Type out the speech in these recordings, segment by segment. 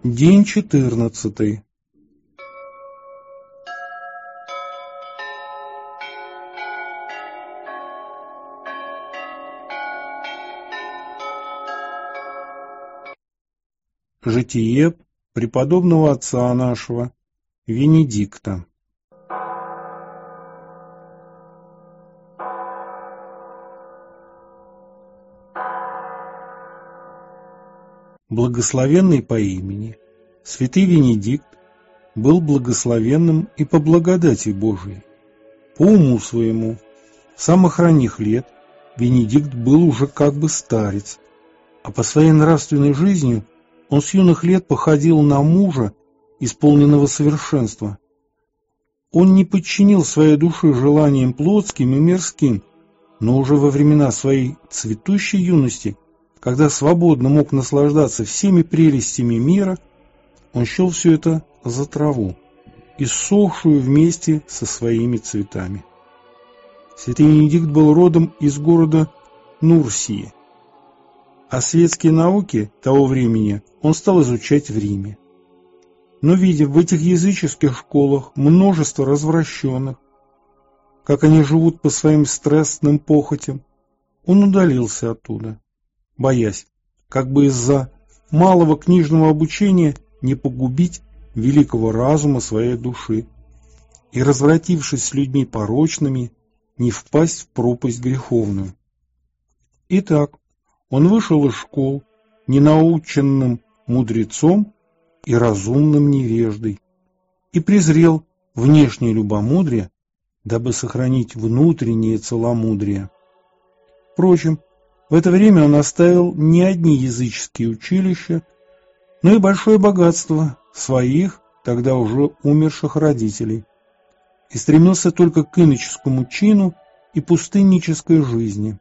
День 14. Житие преподобного отца нашего Венедикта. Благословенный по имени, святый Венедикт был благословенным и по благодати Божией. По уму своему, с самых ранних лет, Венедикт был уже как бы старец, а по своей нравственной жизни он с юных лет походил на мужа, исполненного совершенства. Он не подчинил своей души желаниям плотским и мирским, но уже во времена своей цветущей юности, когда свободно мог наслаждаться всеми прелестями мира, он счел все это за траву, иссохшую вместе со своими цветами. Святый Венедикт был родом из города Нурсии, а светские науки того времени он стал изучать в Риме. Но, видя в этих языческих школах множество развращенных, как они живут по своим страстным похотям, он удалился оттуда, боясь, как бы из-за малого книжного обучения не погубить великого разума своей души и, развратившись с людьми порочными, не впасть в пропасть греховную. Итак, он вышел из школ ненаученным мудрецом и разумным невеждой и презрел внешнее любомудрие, дабы сохранить внутреннее целомудрие. Впрочем, в это время он оставил не одни языческие училища, но и большое богатство своих, тогда уже умерших родителей, и стремился только к иноческому чину и пустыннической жизни.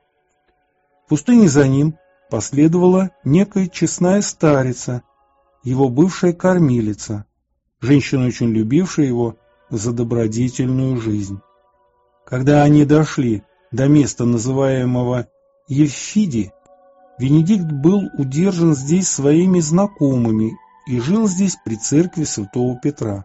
В пустыне за ним последовала некая честная старица, его бывшая кормилица, женщина, очень любившая его за добродетельную жизнь. Когда они дошли до места, называемого Евфиди, Венедикт был удержан здесь своими знакомыми и жил здесь при церкви святого Петра.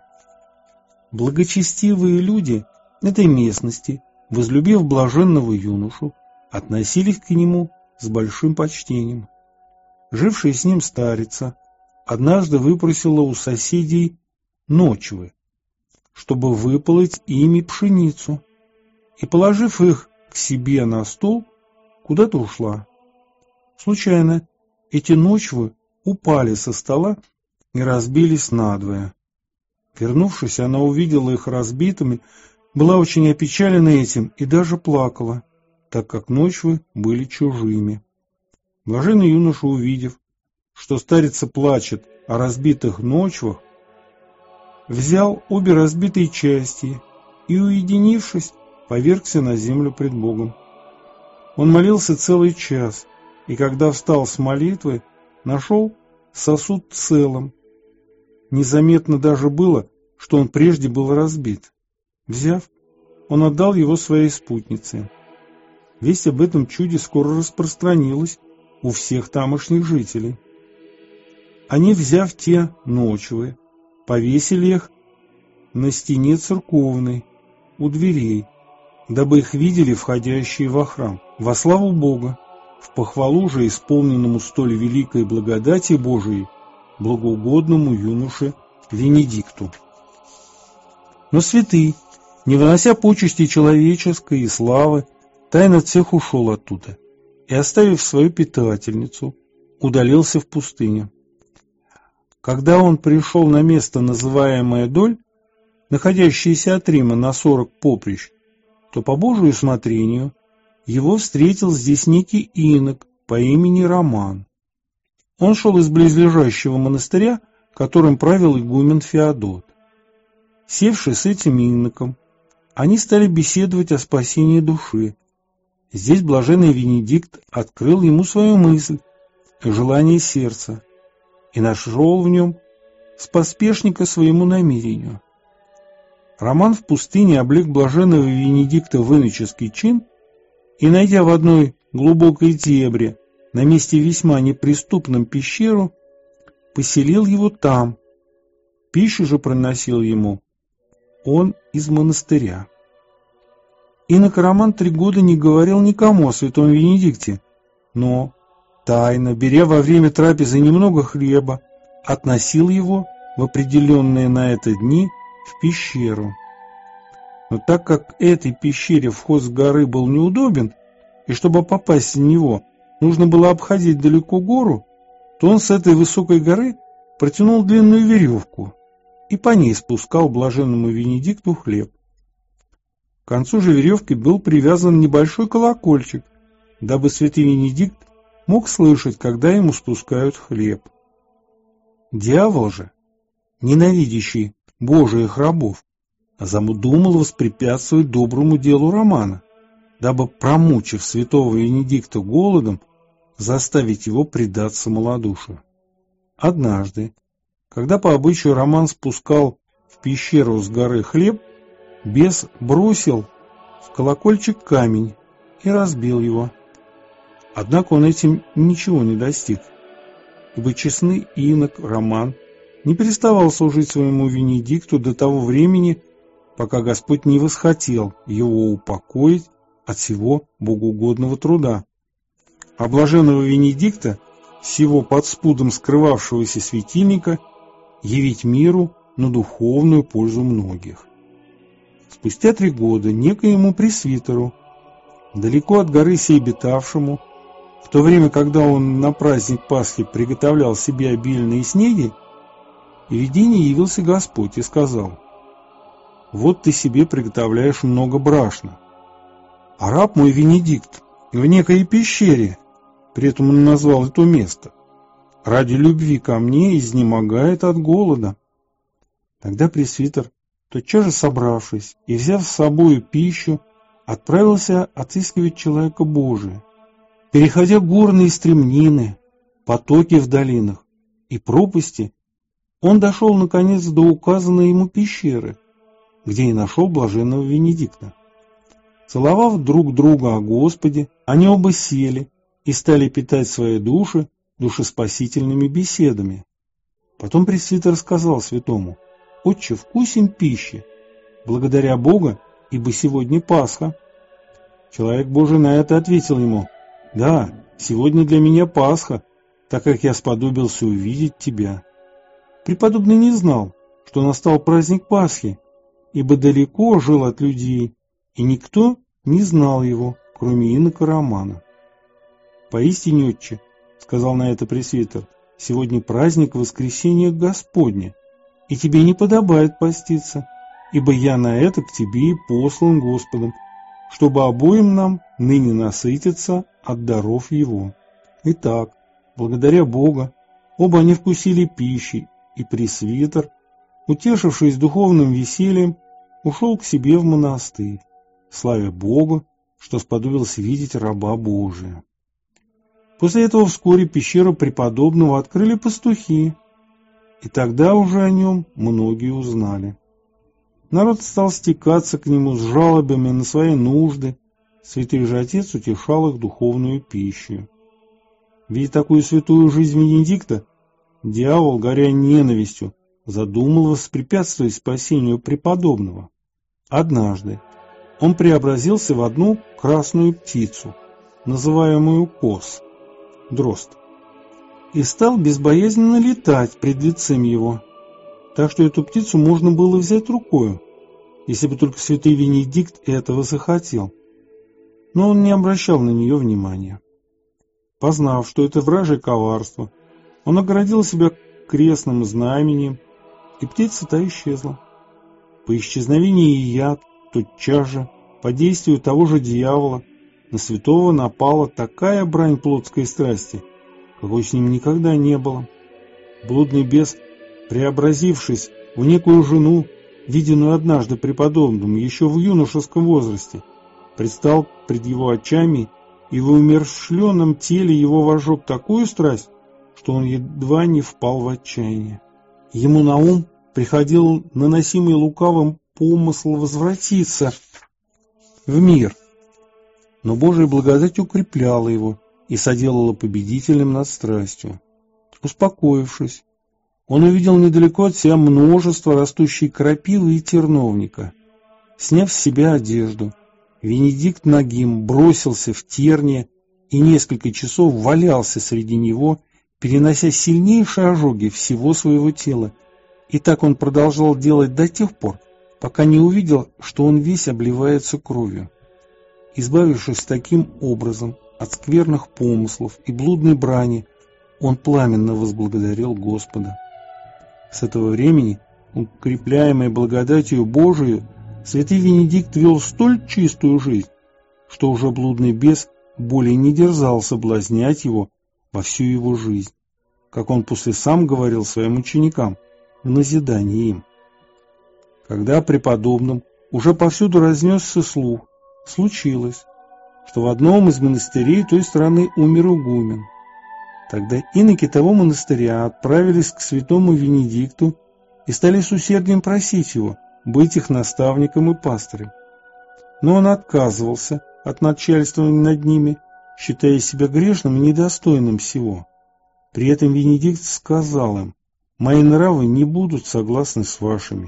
Благочестивые люди этой местности, возлюбив блаженного юношу, относились к нему с большим почтением. Жившая с ним старица однажды выпросила у соседей ночвы, чтобы выполоть ими пшеницу, и, положив их к себе на стол, куда-то ушла. Случайно эти ночвы упали со стола и разбились надвое. Вернувшись, она увидела их разбитыми, была очень опечалена этим и даже плакала, так как ночвы были чужими. Блаженный юноша, увидев, что старица плачет о разбитых ночвах, взял обе разбитые части и, уединившись, повергся на землю пред Богом. Он молился целый час, и когда встал с молитвы, нашел сосуд целым. Незаметно даже было, что он прежде был разбит. Взяв, он отдал его своей спутнице. Весть об этом чуде скоро распространилась у всех тамошних жителей. Они, взяв те ночвы, повесили их на стене церковной, у дверей, дабы их видели входящие во храм, во славу Бога, в похвалу же исполненному столь великой благодати Божией, благоугодному юноше Венедикту. Но святый, не вынося почести человеческой и славы, тайно от всех ушел оттуда и, оставив свою питательницу, удалился в пустыню. Когда он пришел на место, называемое Доль, находящееся от Рима на 40 поприщ, то по Божию усмотрению его встретил здесь некий инок по имени Роман. Он шел из близлежащего монастыря, которым правил игумен Феодот. Севши с этим иноком, они стали беседовать о спасении души. Здесь блаженный Венедикт открыл ему свою мысль и желание сердца и нашел в нем споспешника своему намерению. Роман в пустыне облег блаженного Венедикта в иноческий чин и, найдя в одной глубокой дебре на месте весьма неприступном пещеру, поселил его там. Пищу же приносил ему он из монастыря. Инок Роман 3 года не говорил никому о святом Венедикте, но, тайно, беря во время трапезы немного хлеба, относил его в определенные на это дни в пещеру. Но так как этой пещере вход с горы был неудобен, и чтобы попасть в него, нужно было обходить далеко гору, то он с этой высокой горы протянул длинную веревку и по ней спускал блаженному Венедикту хлеб. К концу же веревки был привязан небольшой колокольчик, дабы святый Венедикт мог слышать, когда ему спускают хлеб. Дьявол же, ненавидящий Божиих рабов, задумал воспрепятствовать доброму делу Романа, дабы, промучив святого Венедикта голодом, заставить его предаться малодушию. Однажды, когда по обычаю Роман спускал в пещеру с горы хлеб, бес бросил в колокольчик камень и разбил его. Однако он этим ничего не достиг, ибо честный инок Роман не переставал служить своему Венедикту до того времени, пока Господь не восхотел его упокоить от всего богоугодного труда. А блаженного Венедикта, всего под спудом скрывавшегося светильника, явить миру на духовную пользу многих. Спустя 3 года некоему пресвитеру, далеко от горы сей обитавшему, в то время, когда он на праздник Пасхи приготовлял себе обильные снеди, в видении явился Господь и сказал: «Вот ты себе приготовляешь много брашна, а раб мой Венедикт в некой пещере», при этом он назвал это место, «ради любви ко мне изнемогает от голода». Тогда пресвитер, тотчас же собравшись и взяв с собою пищу, отправился отыскивать человека Божия. Переходя горные стремнины, потоки в долинах и пропасти, он дошел, наконец, до указанной ему пещеры, где и нашел блаженного Венедикта. Целовав друг друга о Господе, они оба сели и стали питать свои души душеспасительными беседами. Потом пресвитер сказал святому: «Отче, вкусим пищи, благодаря Бога, ибо сегодня Пасха». Человек Божий на это ответил ему: «Да, сегодня для меня Пасха, так как я сподобился увидеть тебя». Преподобный не знал, что настал праздник Пасхи, ибо далеко жил от людей, и никто не знал его, кроме инока Романа. «Поистине, отче, — сказал на это пресвитер, — сегодня праздник Воскресения Господня, и тебе не подобает поститься, ибо я на это к тебе и послан Господом, чтобы обоим нам ныне насытиться от даров Его». Итак, благодаря Бога, оба они вкусили пищи, и пресвитер, утешившись духовным весельем, ушел к себе в монастырь, славя Бога, что сподобился видеть раба Божия. После этого вскоре пещеру преподобного открыли пастухи, и тогда уже о нем многие узнали. Народ стал стекаться к нему с жалобами на свои нужды, святой же отец утешал их духовную пищу. Видя такую святую жизнь Венедикта, дьявол, горя ненавистью, задумал воспрепятствовать спасению преподобного. Однажды он преобразился в одну красную птицу, называемую кос, дрозд, и стал безбоязненно летать пред лицем его, так что эту птицу можно было взять рукою, если бы только святый Венедикт этого захотел. Но он не обращал на нее внимания. Познав, что это вражье коварство, он оградил себя крестным знамением, и птица та исчезла. По исчезновении яд, тотчас же, по действию того же дьявола, на святого напала такая брань плотской страсти, какой с ним никогда не было. Блудный бес, преобразившись в некую жену, виденную однажды преподобным еще в юношеском возрасте, предстал пред его очами, и в умерщвленном теле его вожег такую страсть, что он едва не впал в отчаяние. Ему на ум приходил наносимый лукавым помысл возвратиться в мир, но Божия благодать укрепляла его и соделала победителем над страстью. Успокоившись, он увидел недалеко от себя множество растущей крапивы и терновника. Сняв с себя одежду, Венедикт нагим бросился в терние и несколько часов валялся среди него, перенося сильнейшие ожоги всего своего тела. И так он продолжал делать до тех пор, пока не увидел, что он весь обливается кровью. Избавившись таким образом от скверных помыслов и блудной брани, он пламенно возблагодарил Господа. С этого времени, укрепляемый благодатью Божией, святый Венедикт вел столь чистую жизнь, что уже блудный бес более не дерзал соблазнять его во всю его жизнь, как он после сам говорил своим ученикам в назидании им. Когда о преподобном уже повсюду разнесся слух, случилось, что в одном из монастырей той страны умер игумен. Тогда иноки того монастыря отправились к святому Венедикту и стали с усердием просить его быть их наставником и пастырем. Но он отказывался от начальствования над ними, считая себя грешным и недостойным всего. При этом Венедикт сказал им: «Мои нравы не будут согласны с вашими».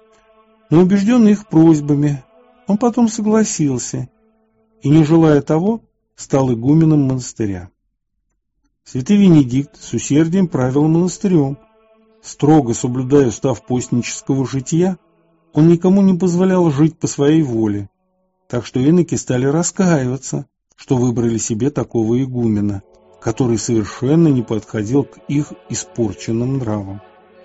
Но убежденный их просьбами, он потом согласился и, не желая того, стал игуменом монастыря. Святый Венедикт с усердием правил монастырем. Строго соблюдая устав постнического жития, он никому не позволял жить по своей воле, так что иноки стали раскаиваться, что выбрали себе такого игумена, который совершенно не подходил к их испорченным нравам.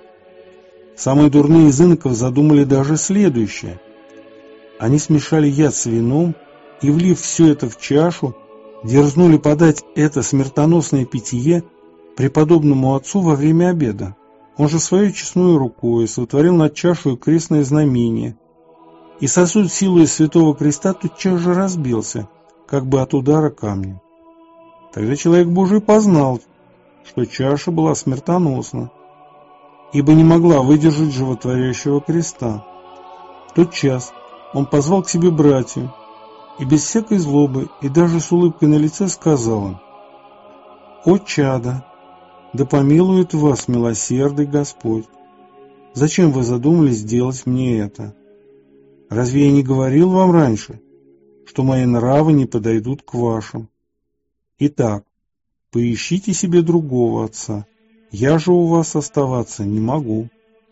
Самые дурные из иноков задумали даже следующее. Они смешали яд с вином и, влив все это в чашу, дерзнули подать это смертоносное питье преподобному отцу во время обеда. Он же своей честной рукой сотворил над чашей крестное знамение, и сосуд силой святого креста тотчас же разбился, как бы от удара камнем. Тогда человек Божий познал, что чаша была смертоносна, ибо не могла выдержать животворящего креста. В тот час он позвал к себе братью и без всякой злобы и даже с улыбкой на лице сказал им: «О чада, да помилует вас милосердный Господь! Зачем вы задумались делать мне это? Разве я не говорил вам раньше, что мои нравы не подойдут к вашим? Итак, поищите себе другого отца, я же у вас оставаться не могу».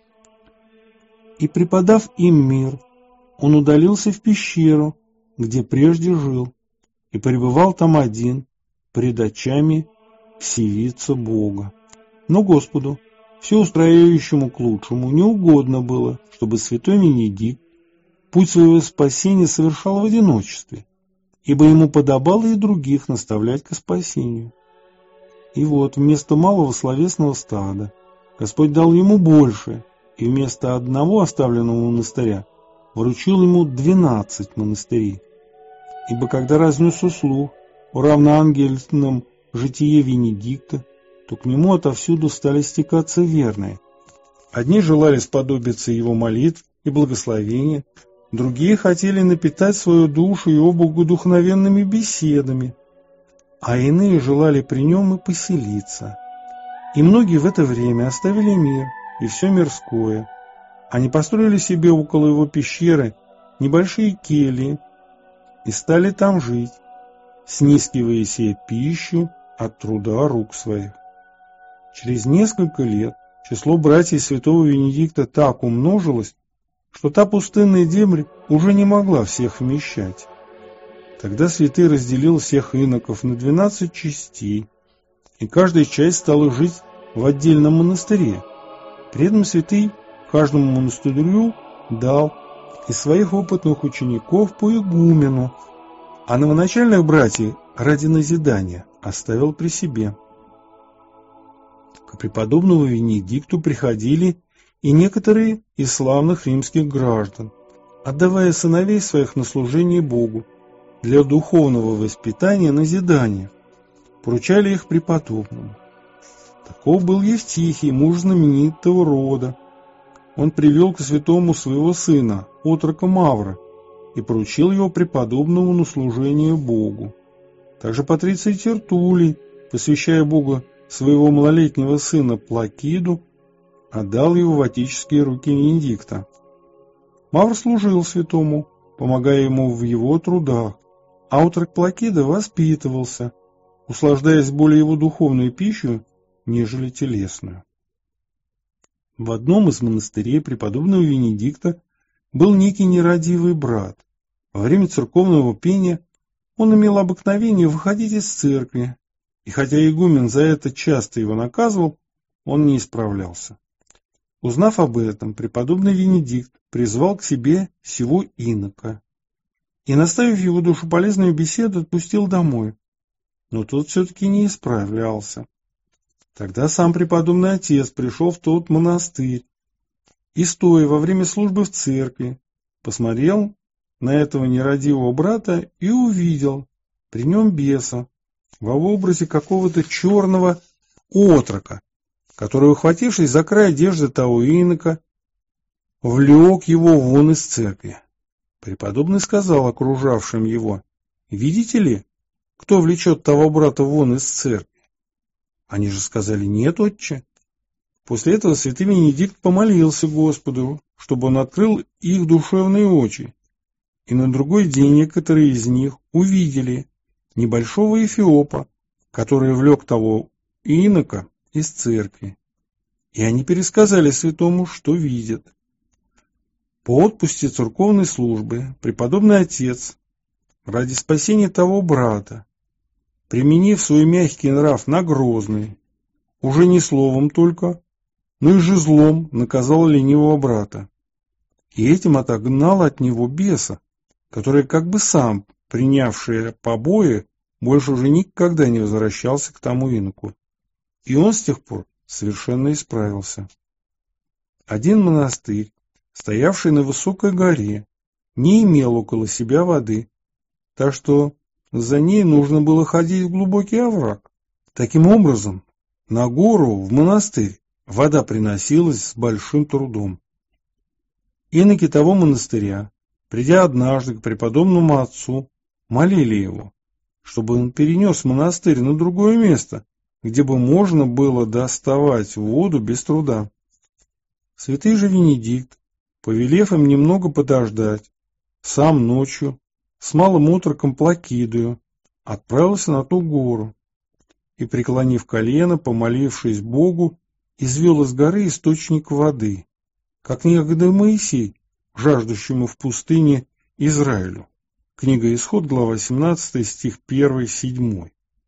И, преподав им мир, он удалился в пещеру, где прежде жил, и пребывал там один, пред очами всевидца Бога. Но Господу, все устраивающему к лучшему, не угодно было, чтобы святой Венедикт путь своего спасения совершал в одиночестве, ибо ему подобало и других наставлять ко спасению. И вот вместо малого словесного стада Господь дал ему больше, и вместо одного оставленного монастыря вручил ему 12 монастырей. Ибо когда разнесся слух о равноангельном житие Венедикта, то к нему отовсюду стали стекаться верные. Одни желали сподобиться его молитв и благословения, другие хотели напитать свою душу его богодухновенными беседами, а иные желали при нем и поселиться. И многие в это время оставили мир и все мирское. Они построили себе около его пещеры небольшие кельи и стали там жить, снискивая себе пищу от труда рук своих. Через несколько лет число братьев святого Венедикта так умножилось, что та пустынная дембрь уже не могла всех вмещать. Тогда святый разделил всех иноков на 12 частей, и каждая часть стала жить в отдельном монастыре. При этом святый каждому монастырю дал из своих опытных учеников по игумену, а новоначальных братьев ради назидания оставил при себе. К преподобному Венедикту приходили и некоторые из славных римских граждан, отдавая сыновей своих на служение Богу для духовного воспитания назидания, поручали их преподобному. Таков был Евтихий, муж знаменитого рода. Он привел к святому своего сына, отрока Мавра, и поручил его преподобному на служение Богу. Также патриций Тертулий, посвящая Богу своего малолетнего сына Плакиду, отдал его в отеческие руки Венедикта. Мавр служил святому, помогая ему в его трудах, а отрок Плакида воспитывался, услаждаясь более его духовной пищей, нежели телесную. В одном из монастырей преподобного Венедикта был некий нерадивый брат. Во время церковного пения он имел обыкновение выходить из церкви, и хотя игумен за это часто его наказывал, он не исправлялся. Узнав об этом, преподобный Венедикт призвал к себе сего инока и, наставив его душеполезную беседу, отпустил домой. Но тот все-таки не исправлялся. Тогда сам преподобный отец пришел в тот монастырь и, стоя во время службы в церкви, посмотрел на этого нерадивого брата и увидел при нем беса во образе какого-то черного отрока, который, ухватившись за край одежды того инока, влек его вон из церкви. Преподобный сказал окружавшим его: «Видите ли, кто влечет того брата вон из церкви?» Они же сказали: «Нет, отче». После этого святый Венедикт помолился Господу, чтобы он открыл их душевные очи, и на другой день некоторые из них увидели небольшого эфиопа, который влек того инока из церкви, и они пересказали святому, что видят. По отпуске церковной службы преподобный отец, ради спасения того брата, применив свой мягкий нрав на грозный, уже не словом только, но и жезлом наказал ленивого брата, и этим отогнал от него беса, который, как бы сам принявший побои, больше уже никогда не возвращался к тому иноку, и он с тех пор совершенно исправился. Один монастырь, стоявший на высокой горе, не имел около себя воды, так что за ней нужно было ходить в глубокий овраг. Таким образом, на гору, в монастырь, вода приносилась с большим трудом. Иноки того монастыря, придя однажды к преподобному отцу, молили его, чтобы он перенес монастырь на другое место, где бы можно было доставать воду без труда. Святый же Венедикт, повелев им немного подождать, сам ночью с малым отроком Плакидою отправился на ту гору и, преклонив колено, помолившись Богу, извел из горы источник воды, как некогда Моисей, жаждущему в пустыне Израилю. Книга Исход, глава 17, стих 1-7.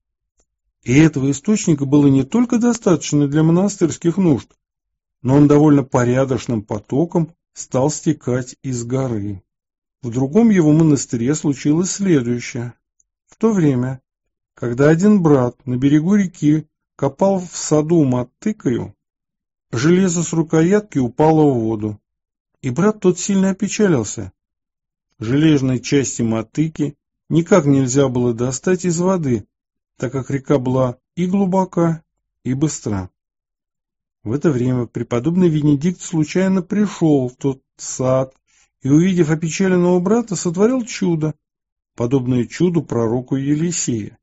И этого источника было не только достаточно для монастырских нужд, но он довольно порядочным потоком стал стекать из горы. В другом его монастыре случилось следующее. В то время, когда один брат на берегу реки копал в саду мотыкою, железо с рукоятки упало в воду, и брат тот сильно опечалился. Железной части мотыки никак нельзя было достать из воды, так как река была и глубока, и быстра. В это время преподобный Венедикт случайно пришел в тот сад и, увидев опечаленного брата, сотворил чудо, подобное чуду пророку Елисея.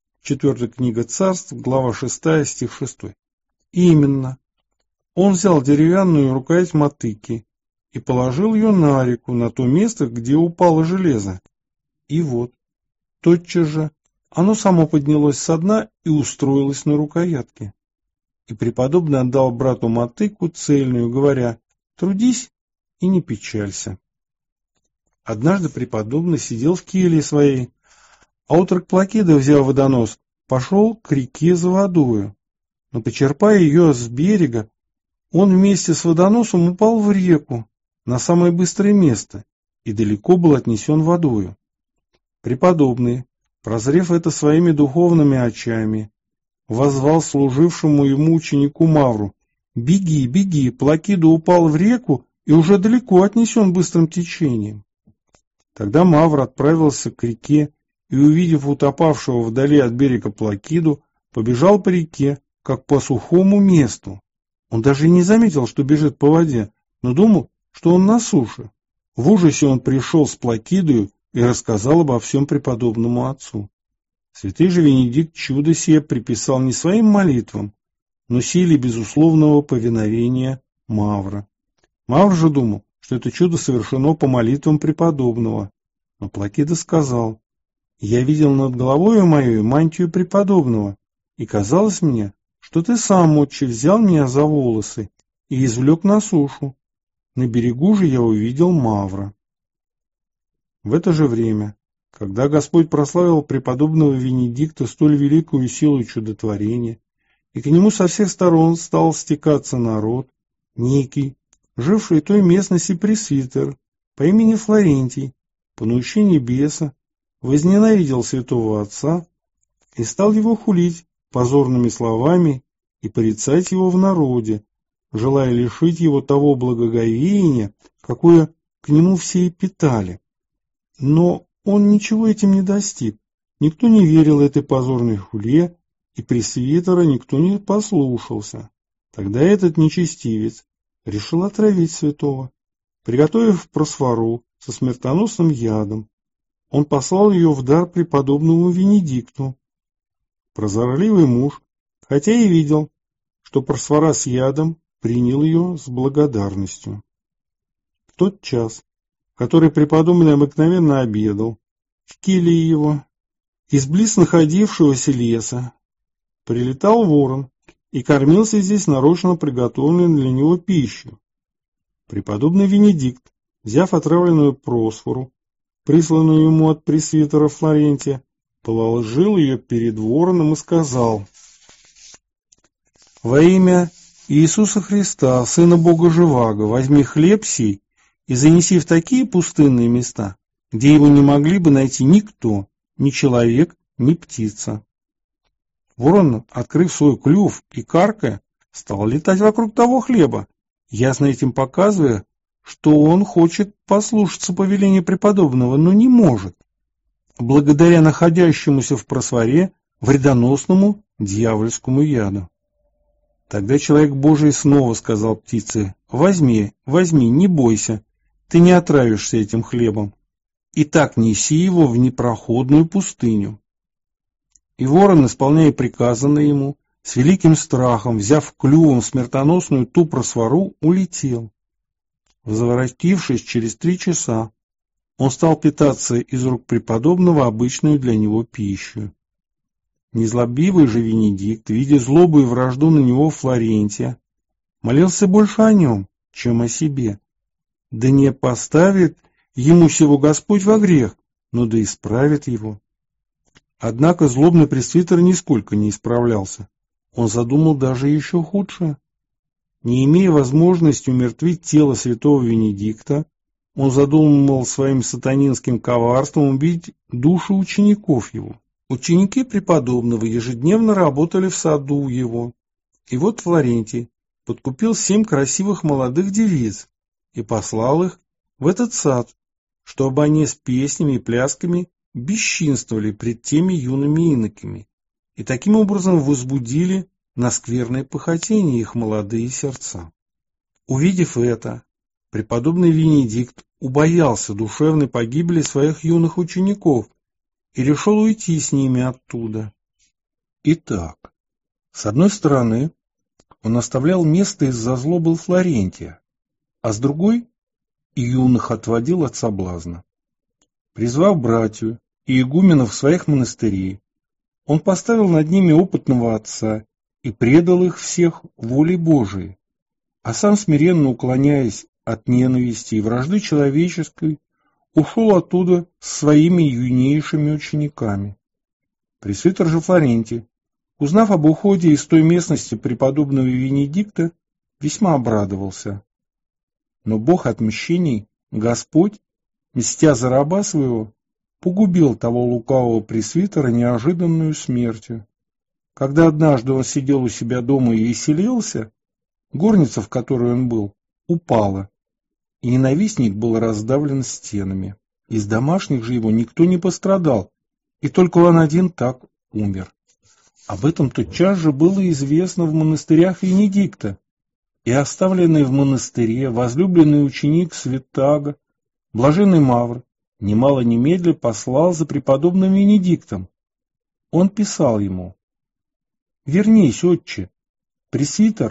4 книга Царств, глава 6, стих 6. И именно, он взял деревянную рукоять мотыки и положил ее на реку, на то место, где упало железо. И вот, тотчас же, оно само поднялось со дна и устроилось на рукоятке. И преподобный отдал брату мотыку цельную, говоря: «Трудись и не печалься». Однажды преподобный сидел в келье своей, а отрок Плакида, взяв водонос, пошел к реке за водою. Но, почерпая ее с берега, он вместе с водоносом упал в реку на самое быстрое место и далеко был отнесен водою. Преподобный, прозрев это своими духовными очами, воззвал служившему ему ученику Мавру: «Беги, беги, Плакида упал в реку и уже далеко отнесен быстрым течением». Тогда Мавр отправился к реке и, увидев утопавшего вдали от берега Плакиду, побежал по реке, как по сухому месту. Он даже и не заметил, что бежит по воде, но думал, что он на суше. В ужасе он пришел с Плакидою и рассказал обо всем преподобному отцу. Святый же Венедикт чудо сие приписал не своим молитвам, но силе безусловного повиновения Мавра. Мавр же думал, что это чудо совершено по молитвам преподобного. Но Плакида сказал: «Я видел над головой моей мантию преподобного, и казалось мне, что ты сам, отче, взял меня за волосы и извлек на сушу. На берегу же я увидел Мавра». В это же время, когда Господь прославил преподобного Венедикта столь великую силу чудотворения, и к нему со всех сторон стал стекаться народ, некий, живший в той местности пресвитер по имени Флорентий, по наущению беса, возненавидел святого отца и стал его хулить позорными словами и порицать его в народе, желая лишить его того благоговения, какое к нему все и питали. Но он ничего этим не достиг. Никто не верил этой позорной хуле, и пресвитера никто не послушался. Тогда этот нечестивец решил отравить святого. Приготовив просфору со смертоносным ядом, он послал ее в дар преподобному Венедикту. Прозорливый муж, хотя и видел, что просфора с ядом, принял ее с благодарностью. В тот час, в который преподобный обыкновенно обедал, в келье его, из близ находившегося леса, прилетал ворон и кормился здесь нарочно приготовленной для него пищей. Преподобный Венедикт, взяв отравленную просфору, присланную ему от пресвитера Флорентия, положил ее перед вороном и сказал: «Во имя Иисуса Христа, Сына Бога Живаго, возьми хлеб сей и занеси в такие пустынные места, где его не могли бы найти никто, ни человек, ни птица». Ворон, открыв свой клюв и каркая, стал летать вокруг того хлеба, ясно этим показывая, что он хочет послушаться повеления преподобного, но не может, благодаря находящемуся в просфоре вредоносному дьявольскому яду. Тогда человек Божий снова сказал птице: «Возьми, возьми, не бойся, ты не отравишься этим хлебом. И так неси его в непроходную пустыню». И ворон, исполняя приказанное ему, с великим страхом, взяв клювом смертоносную ту просфору, улетел. Возвратившись через 3 часа, он стал питаться из рук преподобного обычную для него пищу. Незлобивый же Венедикт, видя злобу и вражду на него Флорентия, молился больше о нем, чем о себе. Да не поставит ему сего Господь во грех, но да исправит его. Однако злобный пресвитер нисколько не исправлялся. Он задумал даже еще худшее. Не имея возможности умертвить тело святого Венедикта, он задумал своим сатанинским коварством убить души учеников его. Ученики преподобного ежедневно работали в саду его. И вот Флорентий подкупил 7 красивых молодых девиц и послал их в этот сад, чтобы они с песнями и плясками бесчинствовали пред теми юными иноками, и таким образом возбудили на скверное похотение их молодые сердца. Увидев это, преподобный Венедикт убоялся душевной погибели своих юных учеников и решил уйти с ними оттуда. Итак, с одной стороны, он оставлял место из-за злобы Флорентия, а с другой и юных отводил от соблазна. Призвав братью и игуменов своих монастырей, он поставил над ними опытного отца и предал их всех воле Божией, а сам, смиренно уклоняясь от ненависти и вражды человеческой, ушел оттуда с своими юнейшими учениками. Пресвитер же Флорентий, узнав об уходе из той местности преподобного Венедикта, весьма обрадовался. Но Бог отмщений, Господь, мстя за раба своего, погубил того лукавого пресвитера неожиданную смертью. Когда однажды он сидел у себя дома и веселился, горница, в которой он был, упала, и ненавистник был раздавлен стенами. Из домашних же его никто не пострадал, и только он один так умер. Об этом тотчас же было известно в монастырях Венедикта, и оставленный в монастыре возлюбленный ученик Святаго, блаженный Мавр, немало немедля послал за преподобным Венедиктом. Он писал ему: «Вернись, отче, пресвитер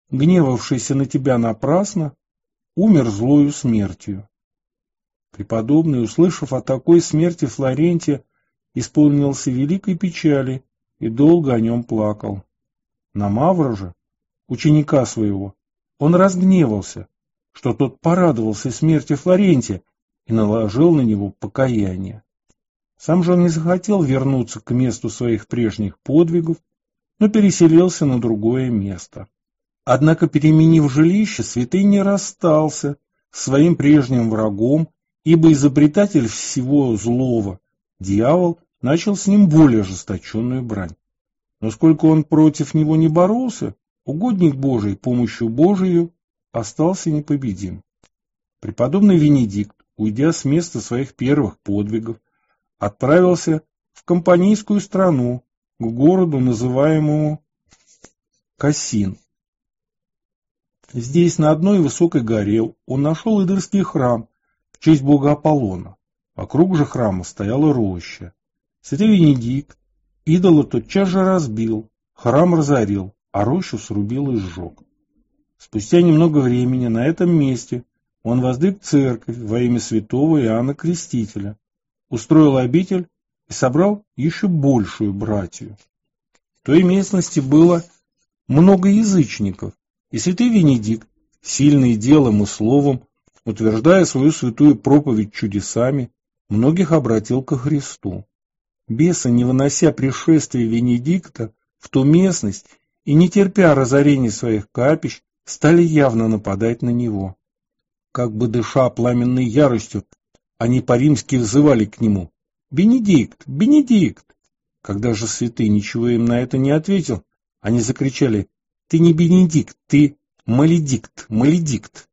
гневавшийся на тебя напрасно, умер злою смертью. Преподобный, услышав о такой смерти Флорентия, исполнился великой печали и долго о нем плакал. На Мавра же, ученика своего, он разгневался, что тот порадовался смерти Флорентия и наложил на него покаяние. Сам же он не захотел вернуться к месту своих прежних подвигов, но переселился на другое место. Однако, переменив жилище, святый не расстался с своим прежним врагом, ибо изобретатель всего злого, дьявол, начал с ним более ожесточенную брань. Но сколько он против него не боролся, угодник Божий помощью Божией остался непобедим. Преподобный Венедикт, уйдя с места своих первых подвигов, отправился в Кампанийскую страну, к городу, называемому Кассин. Здесь, на одной высокой горе, он нашел идырский храм в честь бога Аполлона. Вокруг же храма стояла роща. Святой Венедикт идола тотчас же разбил, храм разорил, а рощу срубил и сжег. Спустя немного времени на этом месте он воздвиг церковь во имя святого Иоанна Крестителя, устроил обитель и собрал еще большую братью. В той местности было много язычников, и святый Венедикт, сильный делом и словом, утверждая свою святую проповедь чудесами, многих обратил ко Христу. Бесы, не вынося пришествия Венедикта в ту местность и не терпя разорений своих капищ, стали явно нападать на него. Как бы дыша пламенной яростью, они по-римски взывали к нему: «Бенедикт! Бенедикт!» Когда же святый ничего им на это не ответил, они закричали: «Ты не Бенедикт, ты Маледикт, Маледикт!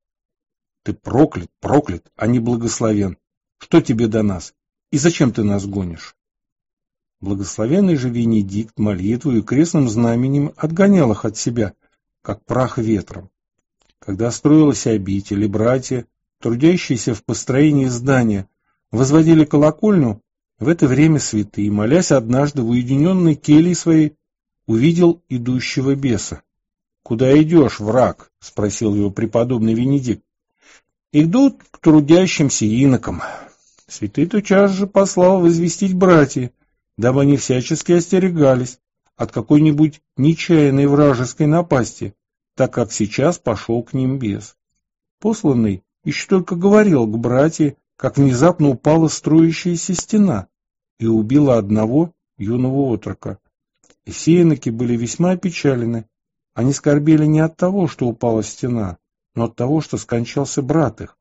Ты проклят, проклят, а не благословен! Что тебе до нас? И зачем ты нас гонишь?» Благословенный же Венедикт молитвою и крестным знаменем отгонял их от себя, как прах ветром. Когда строилась обитель, и братья, трудящиеся в построении здания, возводили колокольню, в это время святый, молясь однажды в уединенной келье своей, увидел идущего беса. «Куда идешь, враг?» — спросил его преподобный Венедикт. «Идут к трудящимся инокам». Святый тотчас же послал возвестить братья, дабы они всячески остерегались от какой-нибудь нечаянной вражеской напасти, так как сейчас пошел к ним бес. Посланный еще только говорил к братьям, как внезапно упала строящаяся стена и убила одного юного отрока. И все иноки были весьма опечалены. Они скорбели не от того, что упала стена, но от того, что скончался брат их.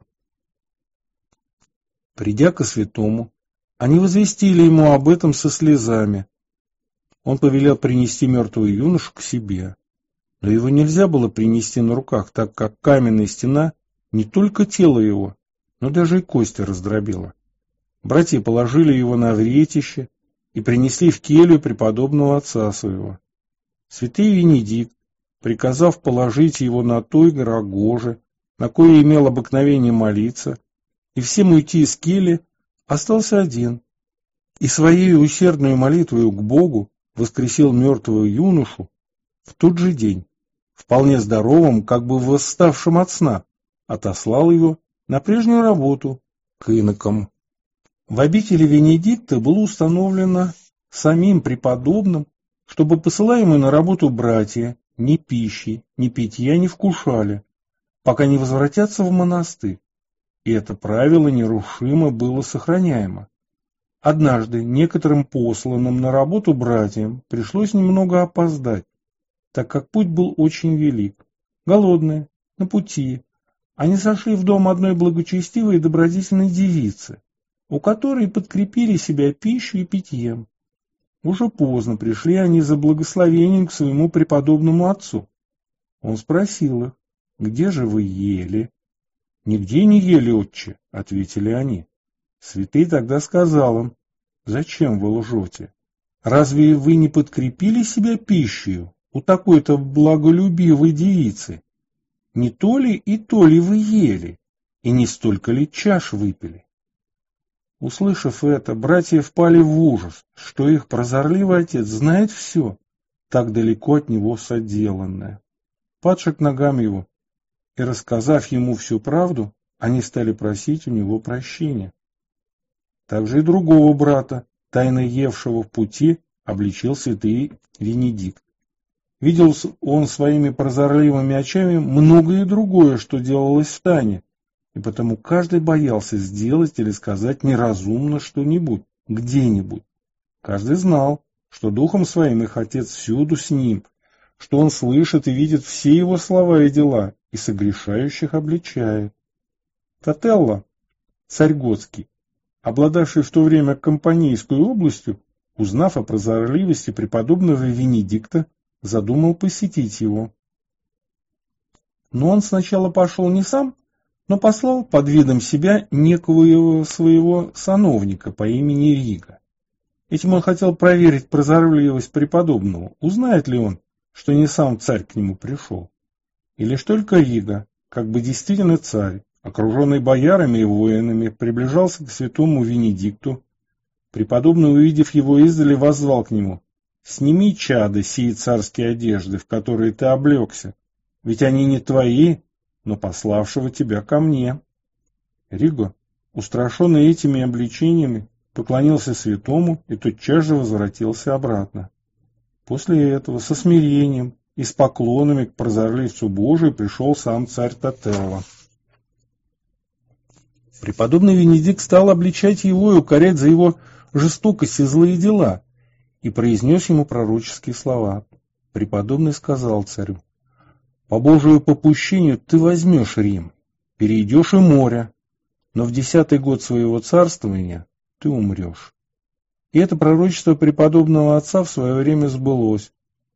Придя ко святому, они возвестили ему об этом со слезами. Он повелел принести мертвого юношу к себе. Но его нельзя было принести на руках, так как каменная стена не только тело его, но даже и кости раздробила. Братья положили его на вретище и принесли в келью преподобного отца своего. Святый Венедикт, приказав положить его на той рогоже, на кое имел обыкновение молиться, и всем уйти из кельи, остался один, и своей усердной молитвою к Богу воскресил мертвого юношу в тот же день, вполне здоровым, как бы восставшим от сна, отослал его на прежнюю работу к инокам. В обители Венедикта было установлено самим преподобным, чтобы посылаемые на работу братья ни пищи, ни питья не вкушали, пока не возвратятся в монастырь. И это правило нерушимо было сохраняемо. Однажды некоторым посланным на работу братьям пришлось немного опоздать, так как путь был очень велик. Голодные, на пути, они сошли в дом одной благочестивой и добродетельной девицы, у которой подкрепили себя пищей и питьем. Уже поздно пришли они за благословением к своему преподобному отцу. Он спросил их: «Где же вы ели?» «Нигде не ели, отче», — ответили они. Святый тогда сказал им: «Зачем вы лжете? Разве вы не подкрепили себя пищей у такой-то благолюбивой девицы? Не то ли и то ли вы ели, и не столько ли чаш выпили?» Услышав это, братья впали в ужас, что их прозорливый отец знает все, так далеко от него соделанное. падши к ногам его, и, рассказав ему всю правду, они стали просить у него прощения. Также и другого брата, тайно евшего в пути, обличил святый Венедикт. Видел он своими прозорливыми очами многое другое, что делалось в тайне, и потому каждый боялся сделать или сказать неразумно что-нибудь, где-нибудь. Каждый знал, что духом своим их Отец всюду с ним, что он слышит и видит все его слова и дела, и согрешающих обличает. Тотелло, царь готский, обладавший в то время Кампанийской областью, узнав о прозорливости преподобного Венедикта, задумал посетить его. Но он сначала пошел не сам, но послал под видом себя некого своего сановника по имени Рига. Этим он хотел проверить прозорливость преподобного, узнает ли он, что не сам царь к нему пришел. И лишь только Рига, как бы действительно царь, окруженный боярами и воинами, приближался к святому Венедикту. Преподобный, увидев его издали, воззвал к нему: «Сними, чадо, сии царские одежды, в которые ты облегся, ведь они не твои, но пославшего тебя ко мне». Рига, устрашенный этими обличениями, поклонился святому и тотчас же возвратился обратно. После этого со смирением и с поклонами к прозорливцу Божию пришел сам царь Тотелло. Преподобный Венедикт стал обличать его и укорять за его жестокость и злые дела, и произнес ему пророческие слова. Преподобный сказал царю: «По Божию попущению ты возьмешь Рим, перейдешь и море, но в 10-й год своего царствования ты умрешь». И это пророчество преподобного отца в свое время сбылось.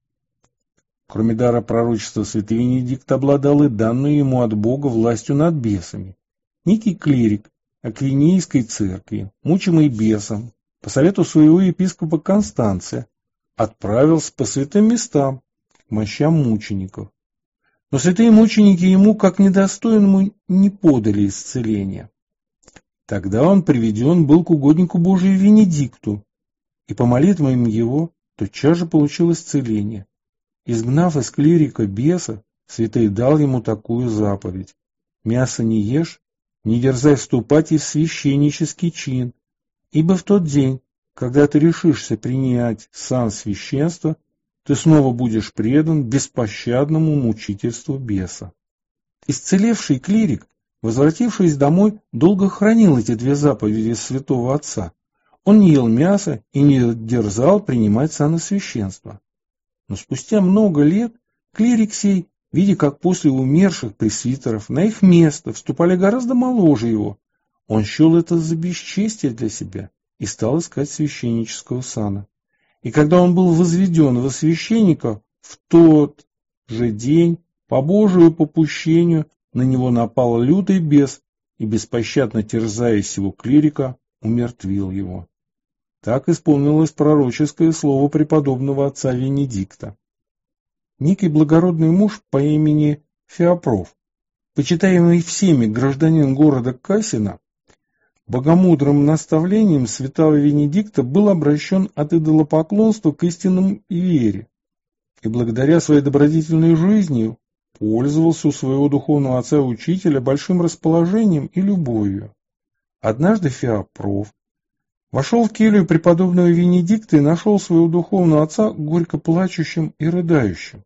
Кроме дара пророчества, святый Венедикт обладал и данную ему от Бога властью над бесами. Некий клирик Аквинейской церкви, мучимый бесом, по совету своего епископа Констанция, отправился по святым местам, к мощам мучеников. Но святые мученики ему, как недостойному, не подали исцеления. Тогда он приведен был к угоднику Божию Венедикту, и по молитвам его тотчас же получил исцеление. Изгнав из клирика беса, святой дал ему такую заповедь: «Мясо не ешь, не дерзай вступать и в священнический чин, ибо в тот день, когда ты решишься принять сан священства, ты снова будешь предан беспощадному мучительству беса». Исцелевший клирик, возвратившись домой, долго хранил эти две заповеди святого отца. Он не ел мяса и не дерзал принимать саносвященство. Но спустя много лет клирик сей, видя, как после умерших пресвитеров на их место вступали гораздо моложе его, он счел это за бесчестие для себя и стал искать священнического сана. И когда он был возведен во священника, в тот же день, по Божию попущению, на него напал лютый бес и, беспощадно терзая сего клирика, умертвил его. Так исполнилось пророческое слово преподобного отца Венедикта. Некий благородный муж по имени Феопров, почитаемый всеми гражданин города Кассина, богомудрым наставлением святого Венедикта был обращен от идолопоклонства к истинным вере, и благодаря своей добродетельной жизни пользовался у своего духовного отца и учителя большим расположением и любовью. Однажды Феопров вошел в келью преподобного Венедикта и нашел своего духовного отца горько плачущим и рыдающим.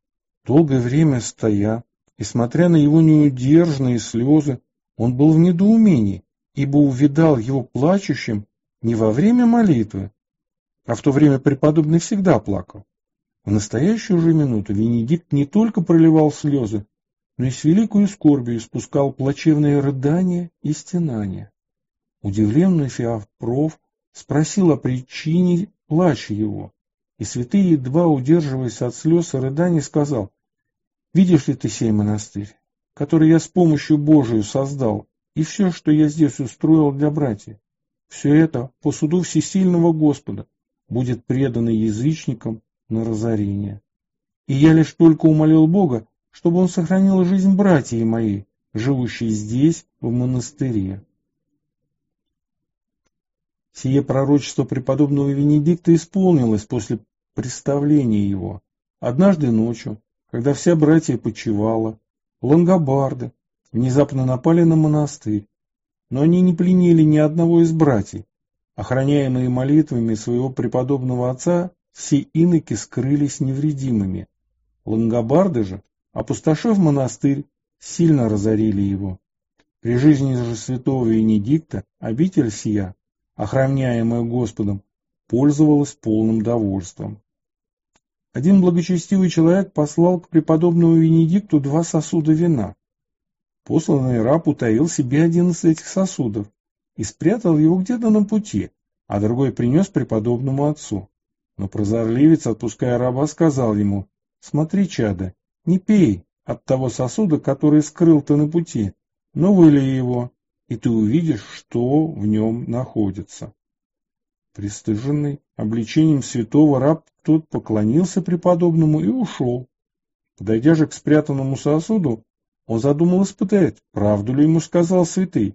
Долгое время стоя и смотря на его неудержные слезы, он был в недоумении, ибо увидал его плачущим не во время молитвы, а в то время преподобный всегда плакал. В настоящую же минуту Венедикт не только проливал слезы, но и с великою скорбью испускал плачевные рыдания и стенания. Удивленный Феопров спросил о причине плача его, и святый, едва удерживаясь от слез и рыданий, сказал: «Видишь ли ты сей монастырь, который я с помощью Божию создал, и все, что я здесь устроил для братьев, все это по суду всесильного Господа будет предано язычникам на разорение. И я лишь только умолил Бога, чтобы он сохранил жизнь братьев моей, живущей здесь, в монастыре». Сие пророчество преподобного Венедикта исполнилось после представления его. Однажды ночью, когда вся братья почивала, лангобарды внезапно напали на монастырь, но они не пленили ни одного из братьев. Охраняемые молитвами своего преподобного отца, все иноки скрылись невредимыми. Лангобарды же, опустошив монастырь, сильно разорили его. При жизни же святого Венедикта обитель сия, охраняемая Господом, пользовалась полным довольством. Один благочестивый человек послал к преподобному Венедикту 2 сосуда вина. Посланный раб утаил себе один из этих сосудов и спрятал его где-то на пути, а другой принес преподобному отцу. Но прозорливец, отпуская раба, сказал ему: «Смотри, чадо, не пей от того сосуда, который скрыл ты на пути, но вылей его, и ты увидишь, что в нем находится». Пристыженный обличением святого, раб тот поклонился преподобному и ушел. Подойдя же к спрятанному сосуду, он задумал испытать, правду ли ему сказал святый,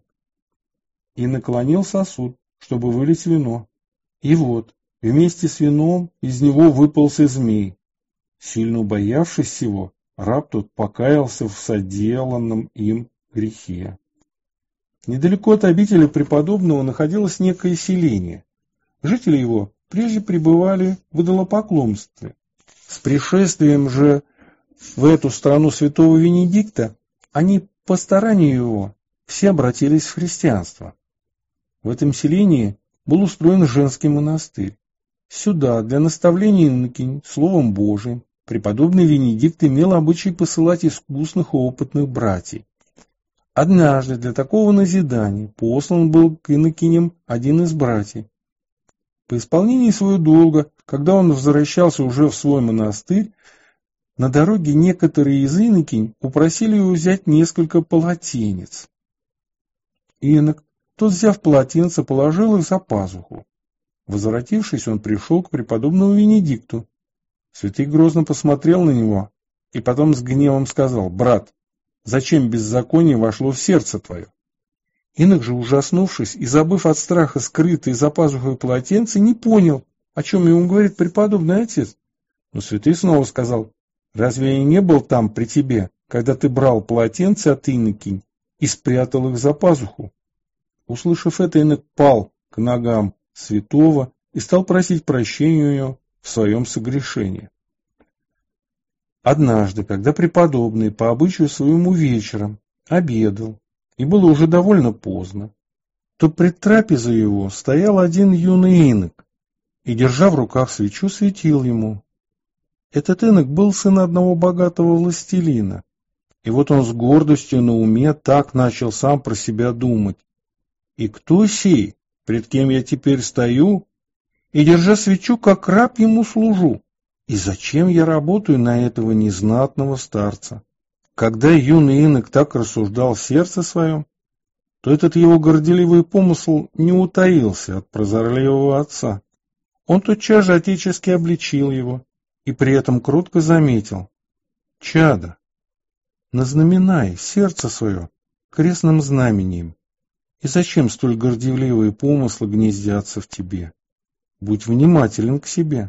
и наклонил сосуд, чтобы вылить вино. И вот, вместе с вином из него выполз и змей. Сильно убоявшись всего, раб тот покаялся в соделанном им грехе. Недалеко от обители преподобного находилось некое селение. Жители его прежде пребывали в идолопоклонстве. С пришествием же в эту страну святого Венедикта они по старанию его все обратились в христианство. В этом селении был устроен женский монастырь. Сюда для наставления инокинь Словом Божиим преподобный Венедикт имел обычай посылать искусных и опытных братьев. Однажды для такого назидания послан был к инокиням один из братьев. По исполнении своего долга, когда он возвращался уже в свой монастырь, на дороге некоторые из инокинь упросили его взять несколько полотенец. Инок, тот, взяв полотенце, положил их за пазуху. Возвратившись, он пришел к преподобному Венедикту. Святый грозно посмотрел на него и потом с гневом сказал: «Брат, зачем беззаконие вошло в сердце твое?» Инок же, ужаснувшись и забыв от страха скрытое за пазухой полотенце, не понял, о чем ему говорит преподобный отец. Но святый снова сказал: «Разве я не был там при тебе, когда ты брал полотенце от инокинь и спрятал их за пазуху?» Услышав это, инок пал к ногам святого и стал просить прощения у него в своем согрешении. Однажды, когда преподобный по обычаю своему вечером обедал, и было уже довольно поздно, то пред трапезой его стоял один юный инок и, держа в руках свечу, светил ему. Этот инок был сын одного богатого властелина, и вот он с гордостью на уме так начал сам про себя думать: «И кто сей, пред кем я теперь стою, и, держа свечу, как раб ему служу? И зачем я работаю на этого незнатного старца?» Когда юный инок так рассуждал в сердце своем, то этот его горделивый помысл не утаился от прозорливого отца. Он тотчас же отечески обличил его и при этом кротко заметил: «Чадо, назнаменай сердце свое крестным знамением, и зачем столь горделивые помыслы гнездятся в тебе? Будь внимателен к себе».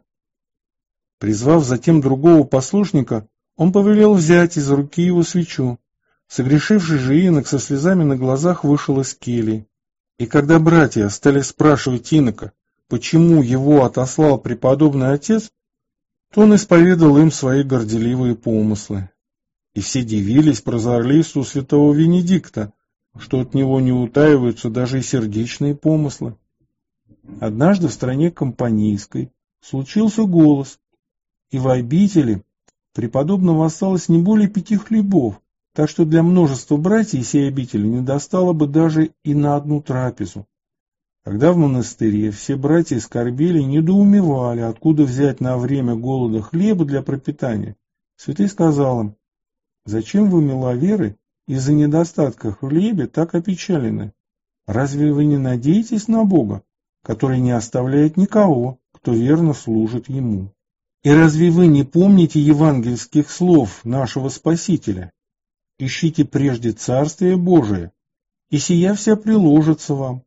Призвав затем другого послушника, он повелел взять из руки его свечу. Согрешивший же инок со слезами на глазах вышел из кельи. И когда братья стали спрашивать инока, почему его отослал преподобный отец, то он исповедал им свои горделивые помыслы. И все дивились прозорливству святого Венедикта, что от него не утаиваются даже и сердечные помыслы. Однажды в стране Компанийской случился голос, и в обители преподобного осталось не более 5 хлебов, так что для множества братьев сей обители не достало бы даже и на одну трапезу. Когда в монастыре все братья скорбели и недоумевали, откуда взять на время голода хлеба для пропитания, святый сказал им: «Зачем вы, миловеры, из-за недостатка в хлебе так опечалены? Разве вы не надеетесь на Бога, который не оставляет никого, кто верно служит Ему? И разве вы не помните евангельских слов нашего Спасителя? Ищите прежде Царствие Божие, и сия вся приложится вам.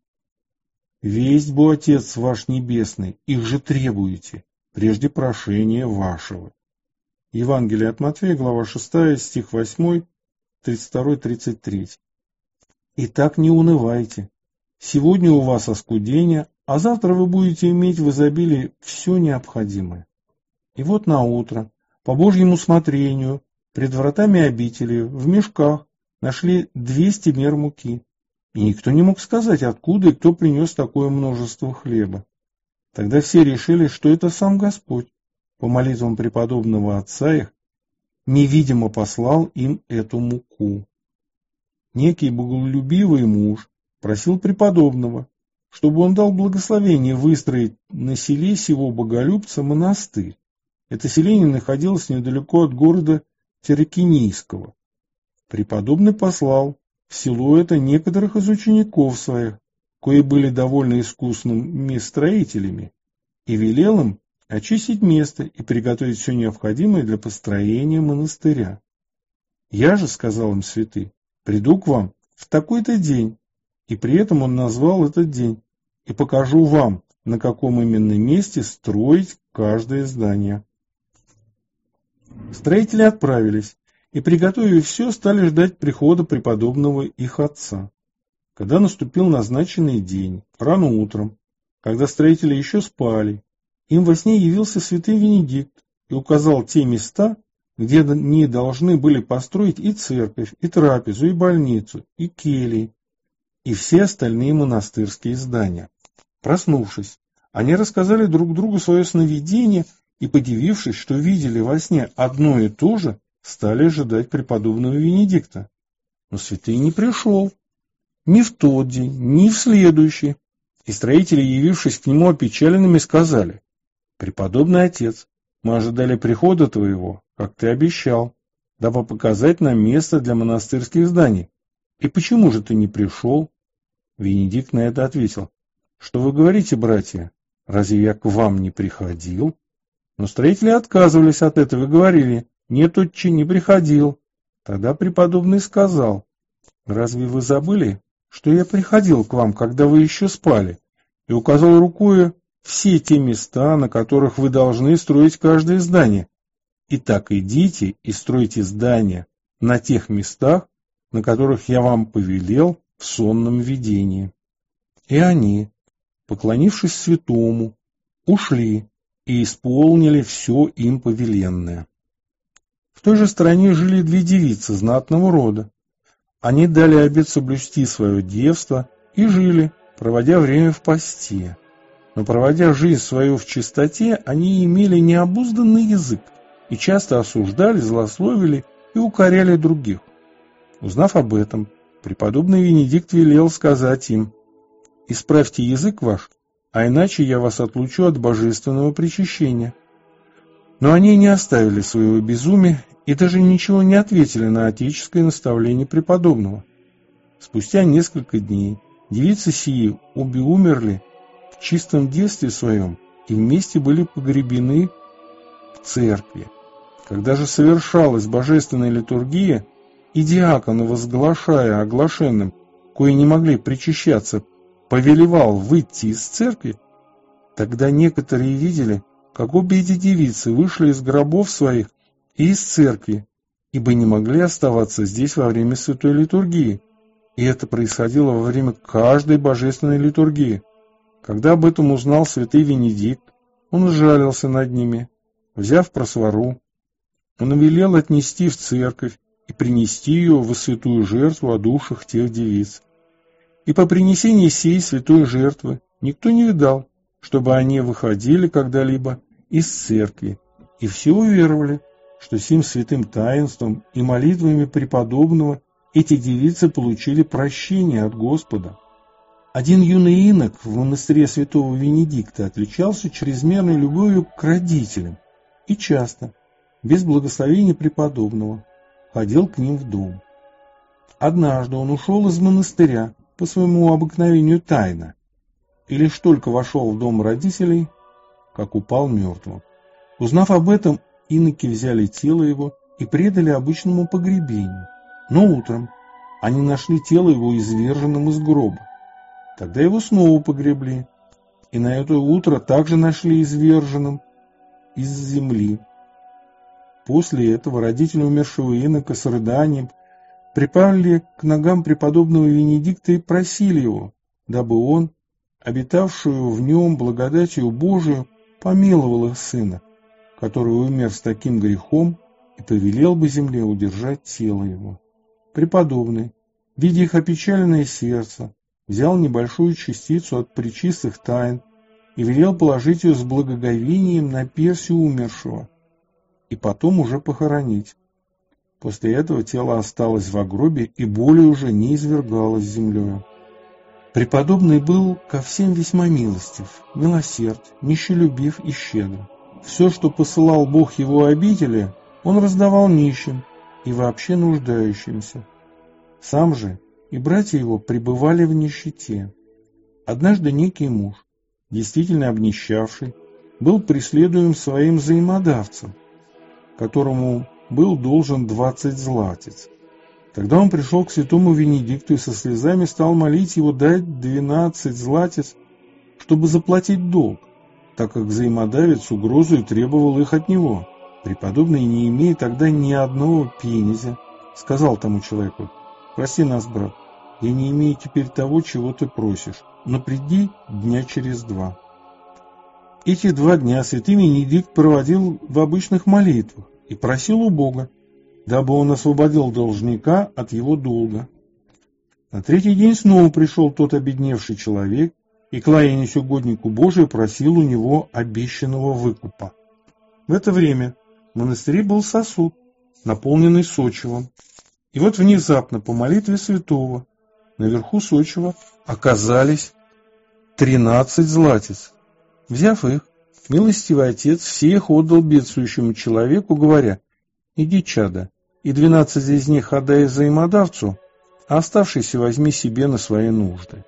Весть бо Отец ваш Небесный, их же требуете, прежде прошения вашего. Евангелие от Матфея, глава 6, стих 8, 32-33. «Итак, не унывайте. Сегодня у вас оскудение, а завтра вы будете иметь в изобилии все необходимое. И вот наутро, по Божьему усмотрению, пред вратами обители, в мешках, нашли 200 мер муки. И никто не мог сказать, откуда и кто принес такое множество хлеба. Тогда все решили, что это сам Господь, по молитвам преподобного отца их, невидимо послал им эту муку. Некий боголюбивый муж просил преподобного, чтобы он дал благословение выстроить на селе сего боголюбца монастырь. Это селение находилось недалеко от города Терекинийского. Преподобный послал в село это некоторых из учеников своих, кои были довольно искусными строителями, и велел им очистить место и приготовить все необходимое для построения монастыря. «Я же, — сказал им святый, — приду к вам в такой-то день», и при этом он назвал этот день, «и покажу вам, на каком именно месте строить каждое здание». Строители отправились, и, приготовив все, стали ждать прихода преподобного их отца. Когда наступил назначенный день, рано утром, когда строители еще спали, им во сне явился святый Венедикт и указал те места, где они должны были построить и церковь, и трапезу, и больницу, и келии, и все остальные монастырские здания. Проснувшись, они рассказали друг другу свое сновидение и, подивившись, что видели во сне одно и то же, стали ожидать преподобного Венедикта. Но святый не пришел. Ни в тот день, ни в следующий. И строители, явившись к нему опечаленными, сказали: «Преподобный отец, мы ожидали прихода твоего, как ты обещал, дабы показать нам место для монастырских зданий. И почему же ты не пришел?» Венедикт на это ответил: «Что вы говорите, братья? Разве я к вам не приходил?» Но строители отказывались от этого и говорили: «Нет, отче, не приходил». Тогда преподобный сказал: «Разве вы забыли, что я приходил к вам, когда вы еще спали, и указал рукою все те места, на которых вы должны строить каждое здание? Итак, идите и стройте здания на тех местах, на которых я вам повелел в сонном видении». И они, поклонившись святому, ушли и исполнили все им повеленное. В той же стране жили две девицы знатного рода. Они дали обет соблюсти свое девство и жили, проводя время в посте. Но, проводя жизнь свою в чистоте, они имели необузданный язык и часто осуждали, злословили и укоряли других. Узнав об этом, преподобный Венедикт велел сказать им: «Исправьте язык ваш, а иначе я вас отлучу от божественного причащения». Но они не оставили своего безумия и даже ничего не ответили на отеческое наставление преподобного. Спустя несколько дней девицы сии обе умерли в чистом девстве своем и вместе были погребены в церкви. Когда же совершалась божественная литургия, и диакон, возглашая оглашенным, кои не могли причащаться, повелевал выйти из церкви, тогда некоторые видели, как обе эти девицы вышли из гробов своих и из церкви, ибо не могли оставаться здесь во время святой литургии, и это происходило во время каждой божественной литургии. Когда об этом узнал святый Венедикт, он сжалился над ними. Взяв просвору, он велел отнести в церковь и принести ее во святую жертву о душах тех девиц. И по принесении сей святой жертвы никто не видал, чтобы они выходили когда-либо из церкви, и все уверовали, что сим святым таинством и молитвами преподобного эти девицы получили прощение от Господа. Один юный инок в монастыре святого Венедикта отличался чрезмерной любовью к родителям и часто, без благословения преподобного, ходил к ним в дом. Однажды он ушел из монастыря по своему обыкновению тайно, и лишь только вошел в дом родителей, как упал мертвым. Узнав об этом, иноки взяли тело его и предали обычному погребению. Но утром они нашли тело его изверженным из гроба. Тогда его снова погребли, и на это утро также нашли изверженным из земли. После этого родители умершего инока с рыданием припали к ногам преподобного Венедикта и просили его, дабы он, обитавшую в нем благодатью Божию, помиловал их сына, который умер с таким грехом, и повелел бы земле удержать тело его. Преподобный, видя их опечаленное сердце, взял небольшую частицу от пречистых тайн и велел положить ее с благоговением на перстень умершего, и потом уже похоронить. После этого тело осталось в гробе и более уже не извергалось землею. Преподобный был ко всем весьма милостив, милосерд, нищелюбив и щедр. Все, что посылал Бог его обители, он раздавал нищим и вообще нуждающимся. Сам же и братья его пребывали в нищете. Однажды некий муж, действительно обнищавший, был преследуем своим взаимодавцем, которому был должен 20 златиц. Тогда он пришел к святому Венедикту и со слезами стал молить его дать 12 златиц, чтобы заплатить долг, так как взаимодавец угрозой требовал их от него. Преподобный, не имея тогда ни одного пенезя, сказал тому человеку: «Прости нас, брат, я не имею теперь того, чего ты просишь, но приди дня через 2». Эти 2 дня святый Венедикт проводил в обычных молитвах и просил у Бога, дабы он освободил должника от его долга. На 3-й день снова пришел тот обедневший человек и, кланяясь угоднику Божию, просил у него обещанного выкупа. В это время в монастыре был сосуд, наполненный сочевом. И вот внезапно по молитве святого наверху сочева оказались 13 златиц. Взяв их, милостивый отец всех отдал бедствующему человеку, говоря: «Иди, чадо, и 12 из них отдай взаимодавцу, а оставшиеся возьми себе на свои нужды».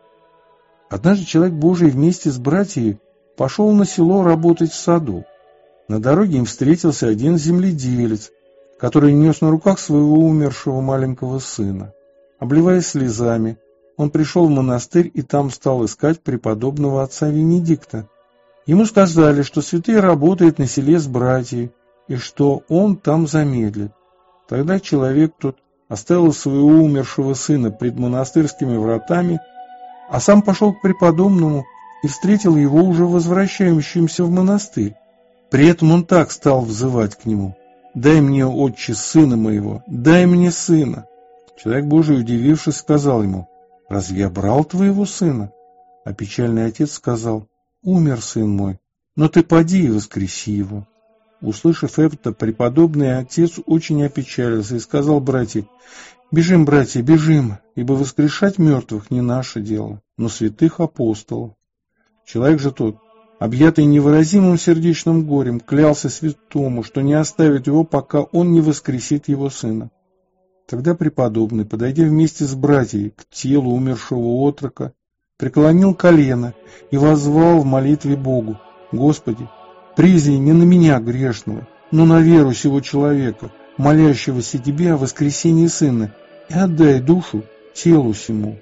Однажды человек Божий вместе с братьями пошел на село работать в саду. На дороге им встретился один земледелец, который нес на руках своего умершего маленького сына. Обливаясь слезами, он пришел в монастырь и там стал искать преподобного отца Венедикта. Ему сказали, что святый работает на селе с братьями, и что он там замедлит. Тогда человек тот оставил своего умершего сына пред монастырскими вратами, а сам пошел к преподобному и встретил его уже возвращающимся в монастырь. При этом он так стал взывать к нему: «Дай мне, отче, сына моего, дай мне сына». Человек Божий, удивившись, сказал ему: «Разве я брал твоего сына?» А печальный отец сказал: «Умер сын мой, но ты поди и воскреси его». Услышав это, преподобный отец очень опечалился и сказал братьям: «Бежим, братья, бежим, ибо воскрешать мертвых не наше дело, но святых апостолов». Человек же тот, объятый невыразимым сердечным горем, клялся святому, что не оставит его, пока он не воскресит его сына. Тогда преподобный, подойдя вместе с братьями к телу умершего отрока, преклонил колено и воззвал в молитве Богу: «Господи, призри не на меня грешного, но на веру сего человека, молящегося Тебе о воскресении сына, и отдай душу телу сему».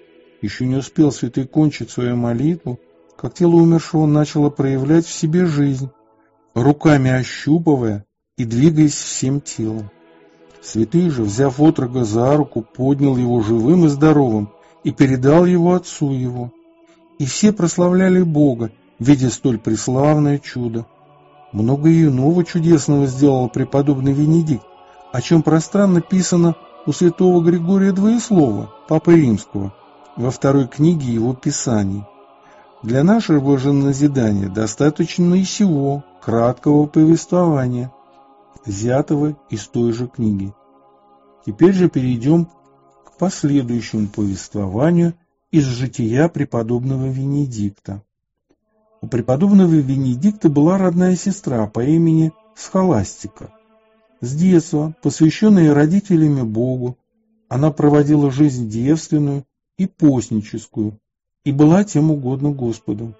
Еще не успел святый кончить свою молитву, как тело умершего начало проявлять в себе жизнь, руками ощупывая и двигаясь всем телом. Святый же, взяв отрока за руку, поднял его живым и здоровым и передал его отцу его. И все прославляли Бога, видя столь преславное чудо. Много и иного чудесного сделал преподобный Венедикт, о чем пространно писано у святого Григория Двоеслова, папы Римского, во 2 книге его Писаний. Для нашего же назидания достаточно и сего краткого повествования, взятого из той же книги. Теперь же перейдем к последующему повествованию из жития преподобного Венедикта. У преподобного Венедикта была родная сестра по имени Схоластика. С детства, посвященная родителями Богу, она проводила жизнь девственную и постническую, и была тем угодна Господу.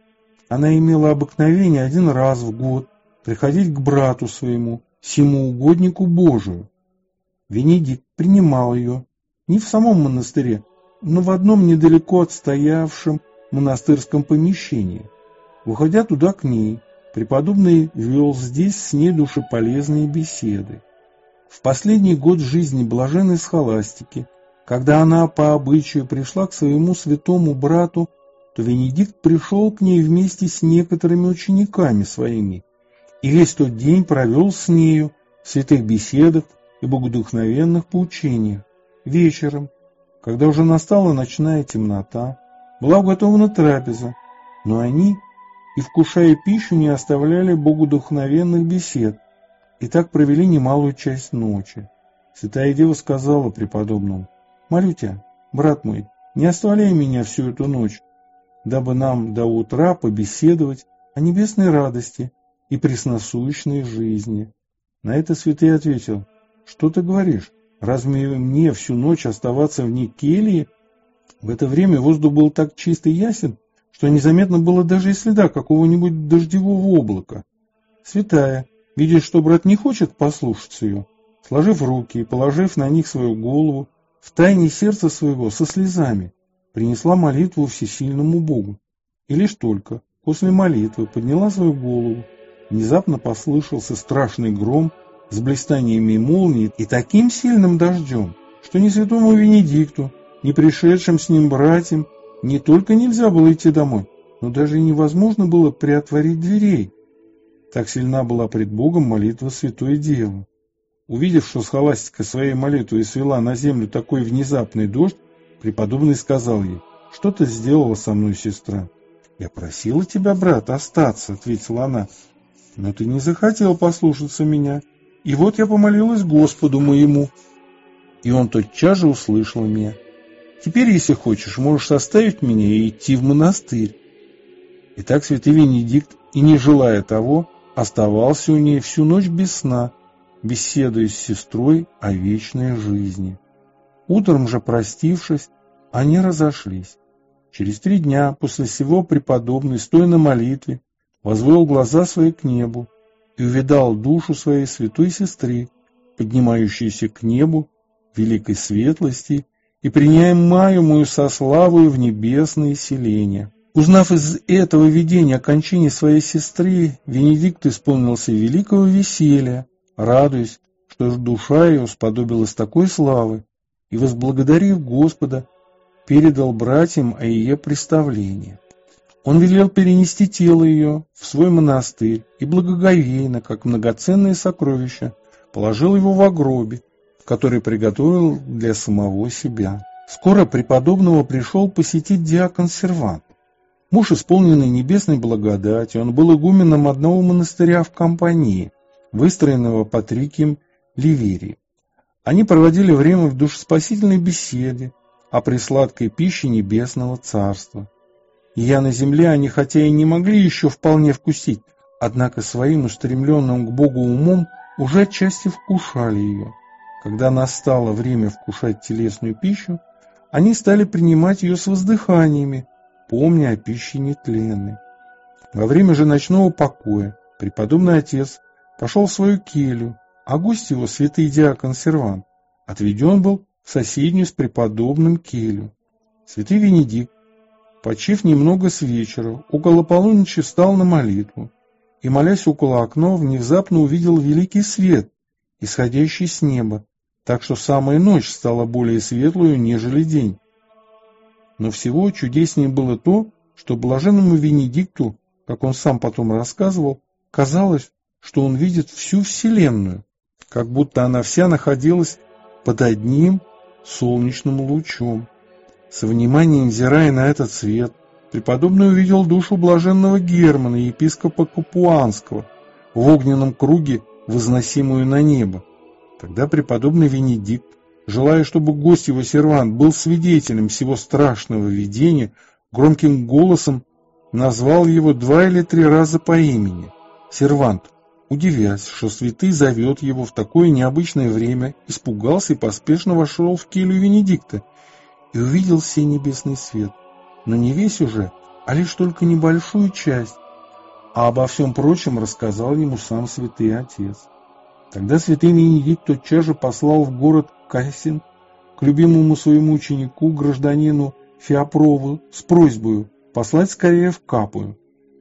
Она имела обыкновение 1 раз в год приходить к брату своему, сему угоднику Божию. Венедикт принимал ее не в самом монастыре, но в одном недалеко отстоявшем монастырском помещении. Выходя туда к ней, преподобный вел здесь с ней душеполезные беседы. В последний год жизни блаженной схоластики, когда она по обычаю пришла к своему святому брату, то Венедикт пришел к ней вместе с некоторыми учениками своими, и весь тот день провел с нею в святых беседах и богодухновенных поучениях. Вечером, когда уже настала ночная темнота, была уготована трапеза, но они, и вкушая пищу, не оставляли богодухновенных бесед, и так провели немалую часть ночи. Святая Дева сказала преподобному: «Молю тебя, брат мой, не оставляй меня всю эту ночь, дабы нам до утра побеседовать о небесной радости и пресносущной жизни». На это святый ответил: «Что ты говоришь? Разве мне всю ночь оставаться вне кельи?» В это время воздух был так чист и ясен, что незаметно было даже и следа какого-нибудь дождевого облака. Святая, видя, что брат не хочет послушаться ее, сложив руки и положив на них свою голову, в тайне сердца своего со слезами принесла молитву всесильному Богу. И лишь только после молитвы подняла свою голову, внезапно послышался страшный гром с блистаниями молнии и таким сильным дождем, что ни святому Венедикту, ни пришедшим с ним братьям не только нельзя было идти домой, но даже и невозможно было приотворить дверей. Так сильна была пред Богом молитва святой Девы. Увидев, что схоластика своей молитвой свела на землю такой внезапный дождь, преподобный сказал ей: «Что ты сделала со мной, сестра?» «Я просила тебя, брат, остаться», — ответила она, — «но ты не захотел послушаться меня. И вот я помолилась Господу моему, и он тотчас же услышал меня. Теперь, если хочешь, можешь оставить меня и идти в монастырь». Итак, святый Венедикт, и не желая того, оставался у ней всю ночь без сна, беседуя с сестрой о вечной жизни. Утром же, простившись, они разошлись. Через 3 дня после сего преподобный, стоя на молитве, возвел глаза свои к небу и увидал душу своей святой сестры, поднимающуюся к небу в великой светлости и принимаемую со славою в небесные селения. Узнав из этого видения о кончине своей сестры, Венедикт исполнился великого веселья, радуясь, что душа ее сподобилась такой славы, и, возблагодарив Господа, передал братьям о ее представлении. Он велел перенести тело ее в свой монастырь и благоговейно, как многоценное сокровище, положил его в гробе, который приготовил для самого себя. Скоро преподобного пришел посетить диакон Сервант. Муж, исполненный небесной благодати, он был игуменом одного монастыря в Кампании, выстроенного Патрикием Ливерием. Они проводили время в душеспасительной беседе о пресладкой пище небесного царства. Я на земле они хотя и не могли еще вполне вкусить, однако своим устремленным к Богу умом уже отчасти вкушали ее. Когда настало время вкушать телесную пищу, они стали принимать ее с воздыханиями, помня о пище нетленной. Во время же ночного покоя преподобный отец пошел в свою келью, а гость его, святый диакон Сервант, отведен был в соседнюю с преподобным келью. Святый Венедикт, почив немного с вечера, около полуночи встал на молитву и, молясь около окна, внезапно увидел великий свет, исходящий с неба, так что самая ночь стала более светлую, нежели день. Но всего чудеснее было то, что блаженному Венедикту, как он сам потом рассказывал, казалось, что он видит всю вселенную, как будто она вся находилась под одним солнечным лучом. Со вниманием взирая на этот свет, преподобный увидел душу блаженного Германа, епископа Капуанского, в огненном круге, возносимую на небо. Тогда преподобный Венедикт, желая, чтобы гость его Сервант был свидетелем всего страшного видения, громким голосом назвал его 2 или 3 раза по имени. Сервант, удивясь, что святый зовет его в такое необычное время, испугался и поспешно вошел в келью Венедикта и увидел сей небесный свет, но не весь уже, а лишь только небольшую часть, а обо всем прочем рассказал ему сам святый отец. Тогда святый Венедикт тотчас же послал в город Кассин к любимому своему ученику, гражданину Феопрову, с просьбой послать скорее в Капую.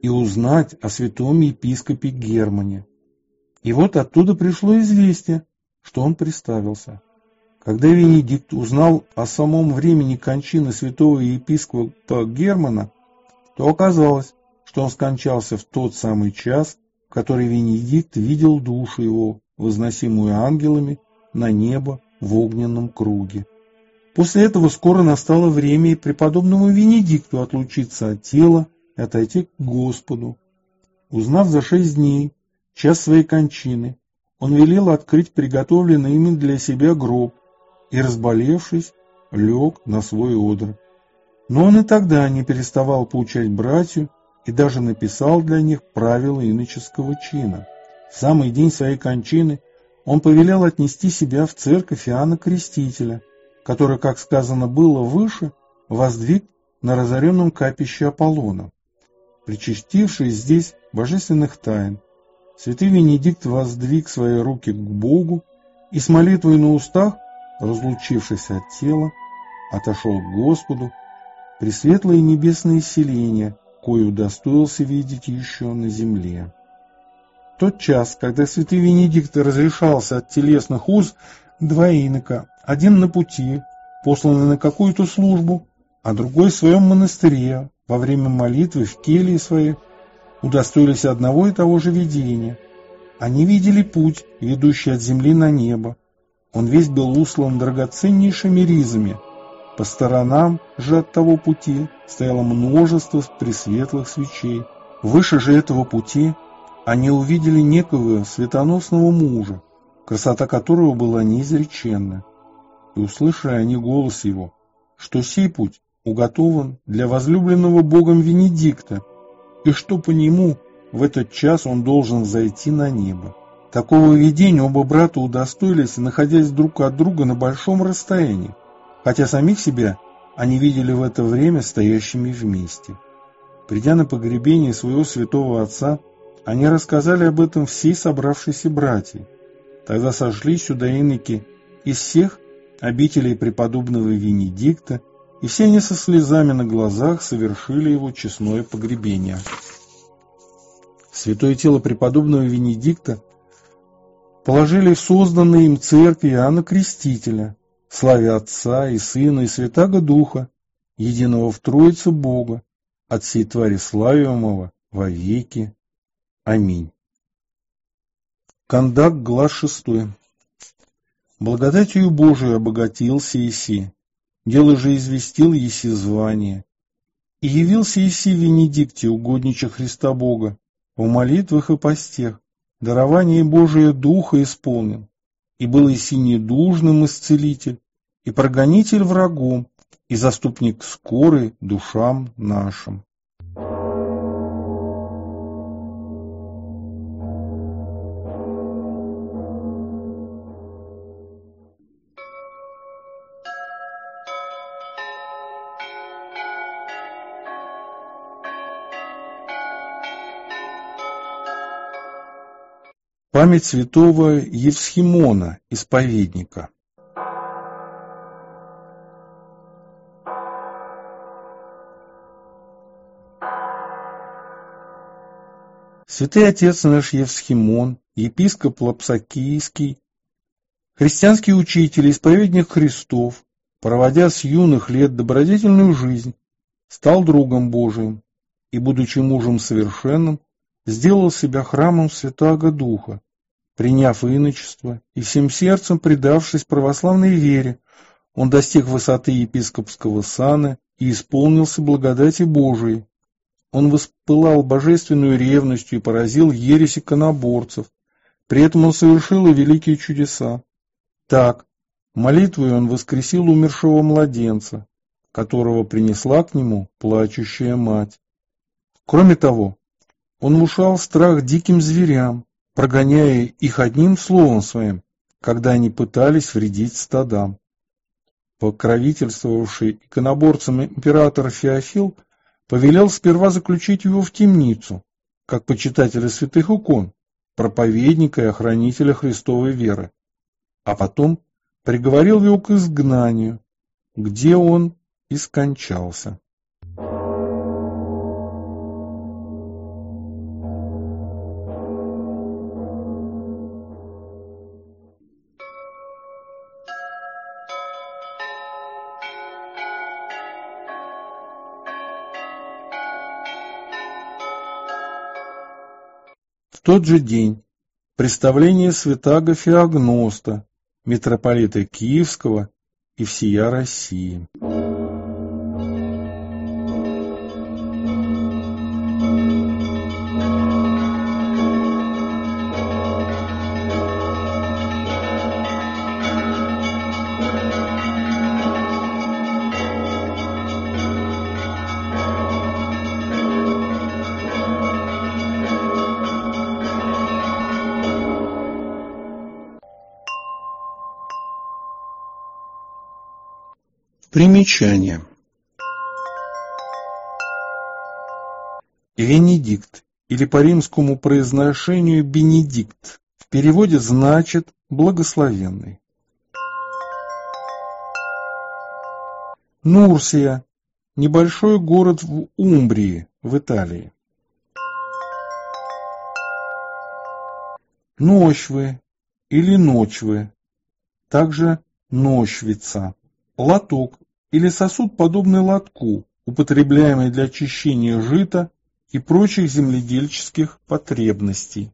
и узнать о святом епископе Германе. И вот оттуда пришло известие, что он приставился. Когда Венедикт узнал о самом времени кончины святого епископа Германа, то оказалось, что он скончался в тот самый час, в который Венедикт видел душу его, возносимую ангелами, на небо в огненном круге. После этого скоро настало время и преподобному Венедикту отлучиться от тела и отойти к Господу. Узнав за 6 дней час своей кончины, он велел открыть приготовленный ими для себя гроб и, разболевшись, лег на свой одр. Но он и тогда не переставал поучать братью и даже написал для них правила иноческого чина. В самый день своей кончины он повелел отнести себя в церковь Иоанна Крестителя, который, как сказано было выше, воздвиг на разоренном капище Аполлона. Причастившись здесь божественных тайн, святый Венедикт воздвиг свои руки к Богу и с молитвой на устах, разлучившись от тела, отошел к Господу, пресветлое небесное селение, кое удостоился видеть еще на земле. В тот час, когда святый Венедикт разрешался от телесных уз, 2 инока, один на пути, посланный на какую-то службу, а другой в своем монастыре, во время молитвы в келье своей, удостоились одного и того же видения. Они видели путь, ведущий от земли на небо. Он весь был услан драгоценнейшими ризами. По сторонам же от того пути стояло множество пресветлых свечей. Выше же этого пути они увидели некого светоносного мужа, красота которого была неизреченна. И услышали они голос его, что сей путь уготован для возлюбленного Богом Венедикта, и что по нему в этот час он должен зайти на небо. Такого видения оба брата удостоились, находясь друг от друга на большом расстоянии, хотя самих себя они видели в это время стоящими вместе. Придя на погребение своего святого отца, они рассказали об этом всей собравшейся братьи. Тогда сошли сюда иноки из всех обителей преподобного Венедикта, и все они со слезами на глазах совершили его честное погребение. Святое тело преподобного Венедикта положили в созданные им церкви Иоанна Крестителя, славе Отца и Сына и Святаго Духа, единого в Троице Бога, от всей твари славимого во веки. Аминь. Кондак, глаз 6. Благодатью Божию обогатился Иси, дело же известил Иси звание. И явился Иси в Венедикте, угоднича Христа Бога, в молитвах и постех, дарование Божие Духа исполнен. И был Иси недужным исцелитель, и прогонитель врагом, и заступник скорый душам нашим. Память святого Евсхимона, исповедника. Святый отец наш Евсхимон, епископ Лапсакийский, христианский учитель, исповедник Христов, проводя с юных лет добродетельную жизнь, стал другом Божиим и, будучи мужем совершенным, сделал себя храмом Святаго Духа, приняв иночество и всем сердцем предавшись православной вере, он достиг высоты епископского сана и исполнился благодати Божией. Он воспылал божественную ревностью и поразил ересь иконоборцев, при этом он совершил и великие чудеса. Так, молитвой он воскресил умершего младенца, которого принесла к нему плачущая мать. Кроме того, он внушал страх диким зверям, прогоняя их одним словом своим, когда они пытались вредить стадам. Покровительствовавший иконоборцам император Феофил повелел сперва заключить его в темницу, как почитателя святых икон, проповедника и охранителя Христовой веры, а потом приговорил его к изгнанию, где он и скончался. тот же день представление святаго Феогноста, митрополита Киевского и всея России. Примечание. Венедикт, или по римскому произношению Бенедикт, в переводе значит «благословенный». Нурсия – небольшой город в Умбрии, в Италии. Нощвы или Ночвы, также Нощвица, лоток или сосуд, подобный лотку, употребляемый для очищения жита и прочих земледельческих потребностей.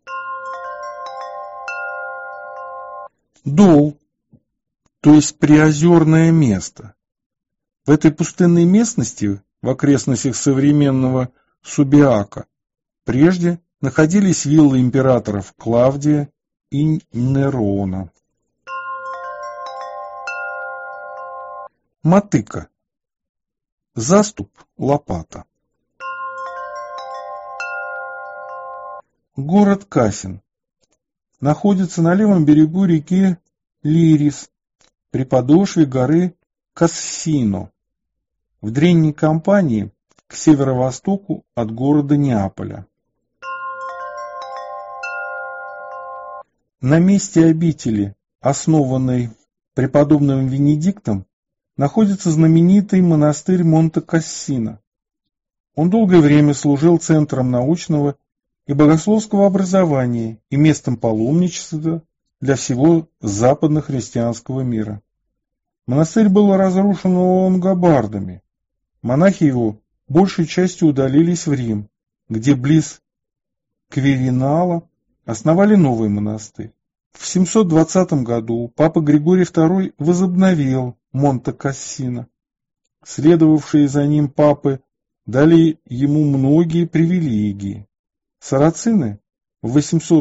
Дол, то есть приозерное место. В этой пустынной местности, в окрестностях современного Субиака, прежде находились виллы императоров Клавдия и Нерона. Мотыка. Заступ, лопата. Город Касин. Находится на левом берегу реки Лирис, при подошве горы Кассино, в древней Кампании, к северо-востоку от города Неаполя. На месте обители, основанной преподобным Венедиктом, находится знаменитый монастырь Монте-Кассино. Он долгое время служил центром научного и богословского образования и местом паломничества для всего западно-христианского мира. Монастырь был разрушен лонгобардами. Монахи его большей частью удалились в Рим, где близ Квиринала основали новый монастырь. В 720 году папа Григорий II возобновил Монте-Кассино. Следовавшие за ним папы дали ему многие привилегии. Сарацины в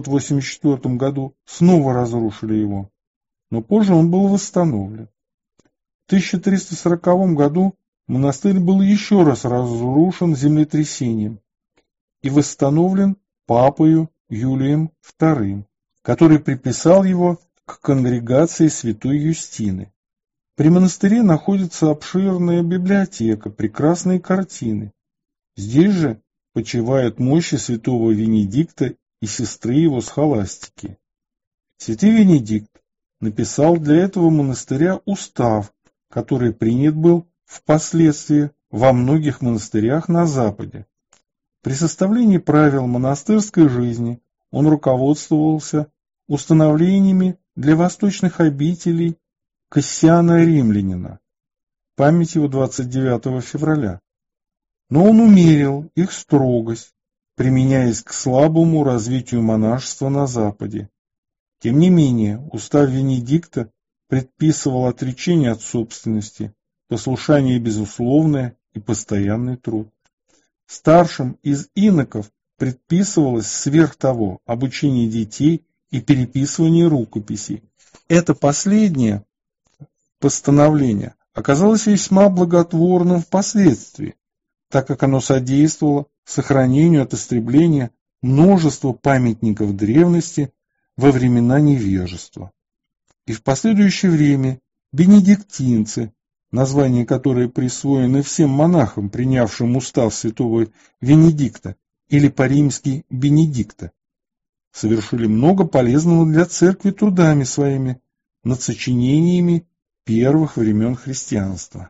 884 году снова разрушили его, но позже он был восстановлен. В 1340 году монастырь был еще раз разрушен землетрясением и восстановлен папою Юлием II, который приписал его к конгрегации святой Юстины. При монастыре находится обширная библиотека, прекрасные картины. Здесь же почивают мощи святого Венедикта и сестры его схоластики. Святый Венедикт написал для этого монастыря устав, который принят был впоследствии во многих монастырях на Западе. При составлении правил монастырской жизни он руководствовался установлениями для восточных обителей Кассиана-римлянина, память его 29 февраля. Но он умерил их строгость, применяясь к слабому развитию монашества на Западе. Тем не менее, устав Венедикта предписывал отречение от собственности, послушание безусловное и постоянный труд. Старшим из иноков предписывалось сверх того обучение детей и переписывание рукописей. Это последнее постановление оказалось весьма благотворным впоследствии, так как оно содействовало сохранению от истребления множества памятников древности во времена невежества. И в последующее время бенедиктинцы, название которое присвоено всем монахам, принявшим устав святого Венедикта, или по-римски Бенедикта, совершили много полезного для церкви трудами своими над сочинениями первых времен христианства.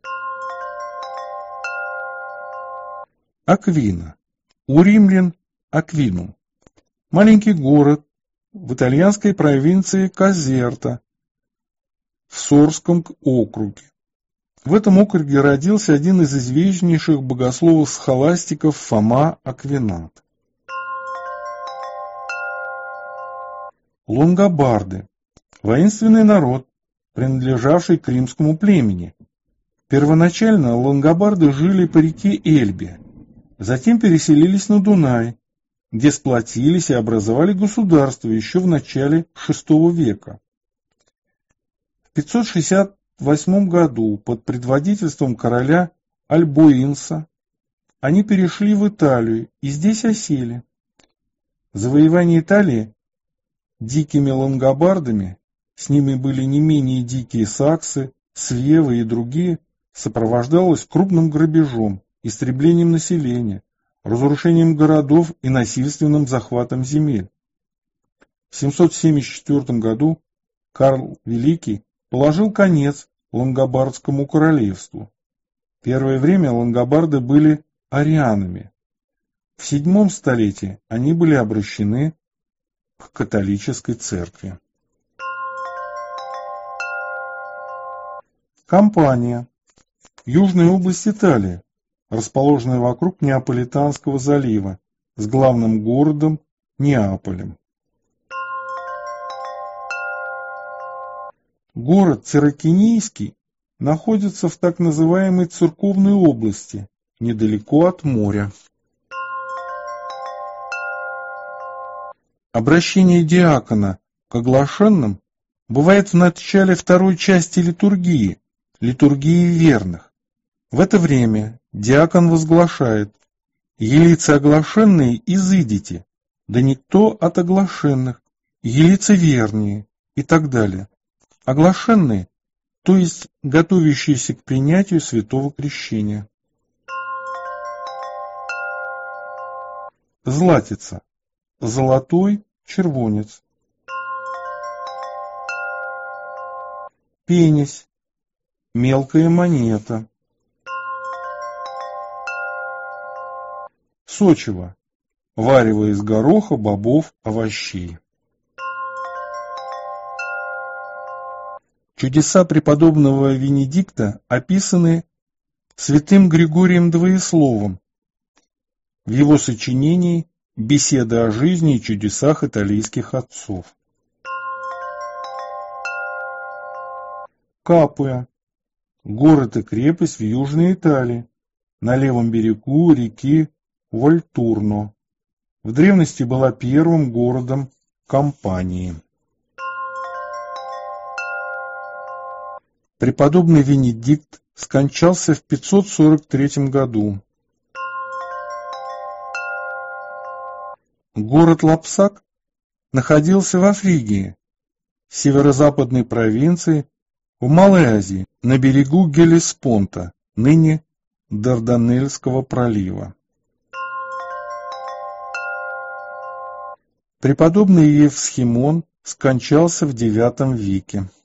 Аквина. У римлян Аквинум. Маленький город в итальянской провинции Казерта в Сорском округе. В этом округе родился один из известнейших богословов-схоластиков Фома Аквинат. лонгобарды, воинственный народ, принадлежавший к римскому племени. Первоначально лонгобарды жили по реке Эльбе, затем переселились на Дунай, где сплотились и образовали государство еще в начале VI века. В 568 году под предводительством короля Альбоинса они перешли в Италию и здесь осели. Завоевание Италии дикими лонгобардами, с ними были не менее дикие саксы, свевы и другие, сопровождалось крупным грабежом, истреблением населения, разрушением городов и насильственным захватом земель. В 774 году Карл Великий положил конец лонгобардскому королевству. Первое время лонгобарды были арианами. В VII столетии они были обращены к католической церкви. Кампания. Южная область Италии, расположенная вокруг Неаполитанского залива, с главным городом Неаполем. Город Циракинийский находится в так называемой церковной области, недалеко от моря. Обращение диакона к оглашенным бывает в начале второй части литургии, литургии верных. В это время диакон возглашает: «Елицы оглашенные, изыдите, да никто от оглашенных, елицы вернее» и так далее. Оглашенные, то есть готовящиеся к принятию святого крещения. Златица. Золотой, червонец. Пенись. Мелкая монета. Сочево. Варево из гороха, бобов, овощей. Чудеса преподобного Венедикта описаны святым Григорием Двоесловом в его сочинении «Беседа о жизни и чудесах италийских отцов». Капуя. Город и крепость в Южной Италии, на левом берегу реки Вольтурно. В древности была первым городом Кампании. Преподобный Венедикт скончался в 543 году. Город Лапсак находился во Фригии, северо-западной провинции, в Малой Азии, на берегу Геллеспонта, ныне Дарданельского пролива. Преподобный Евсхимон скончался в IX веке.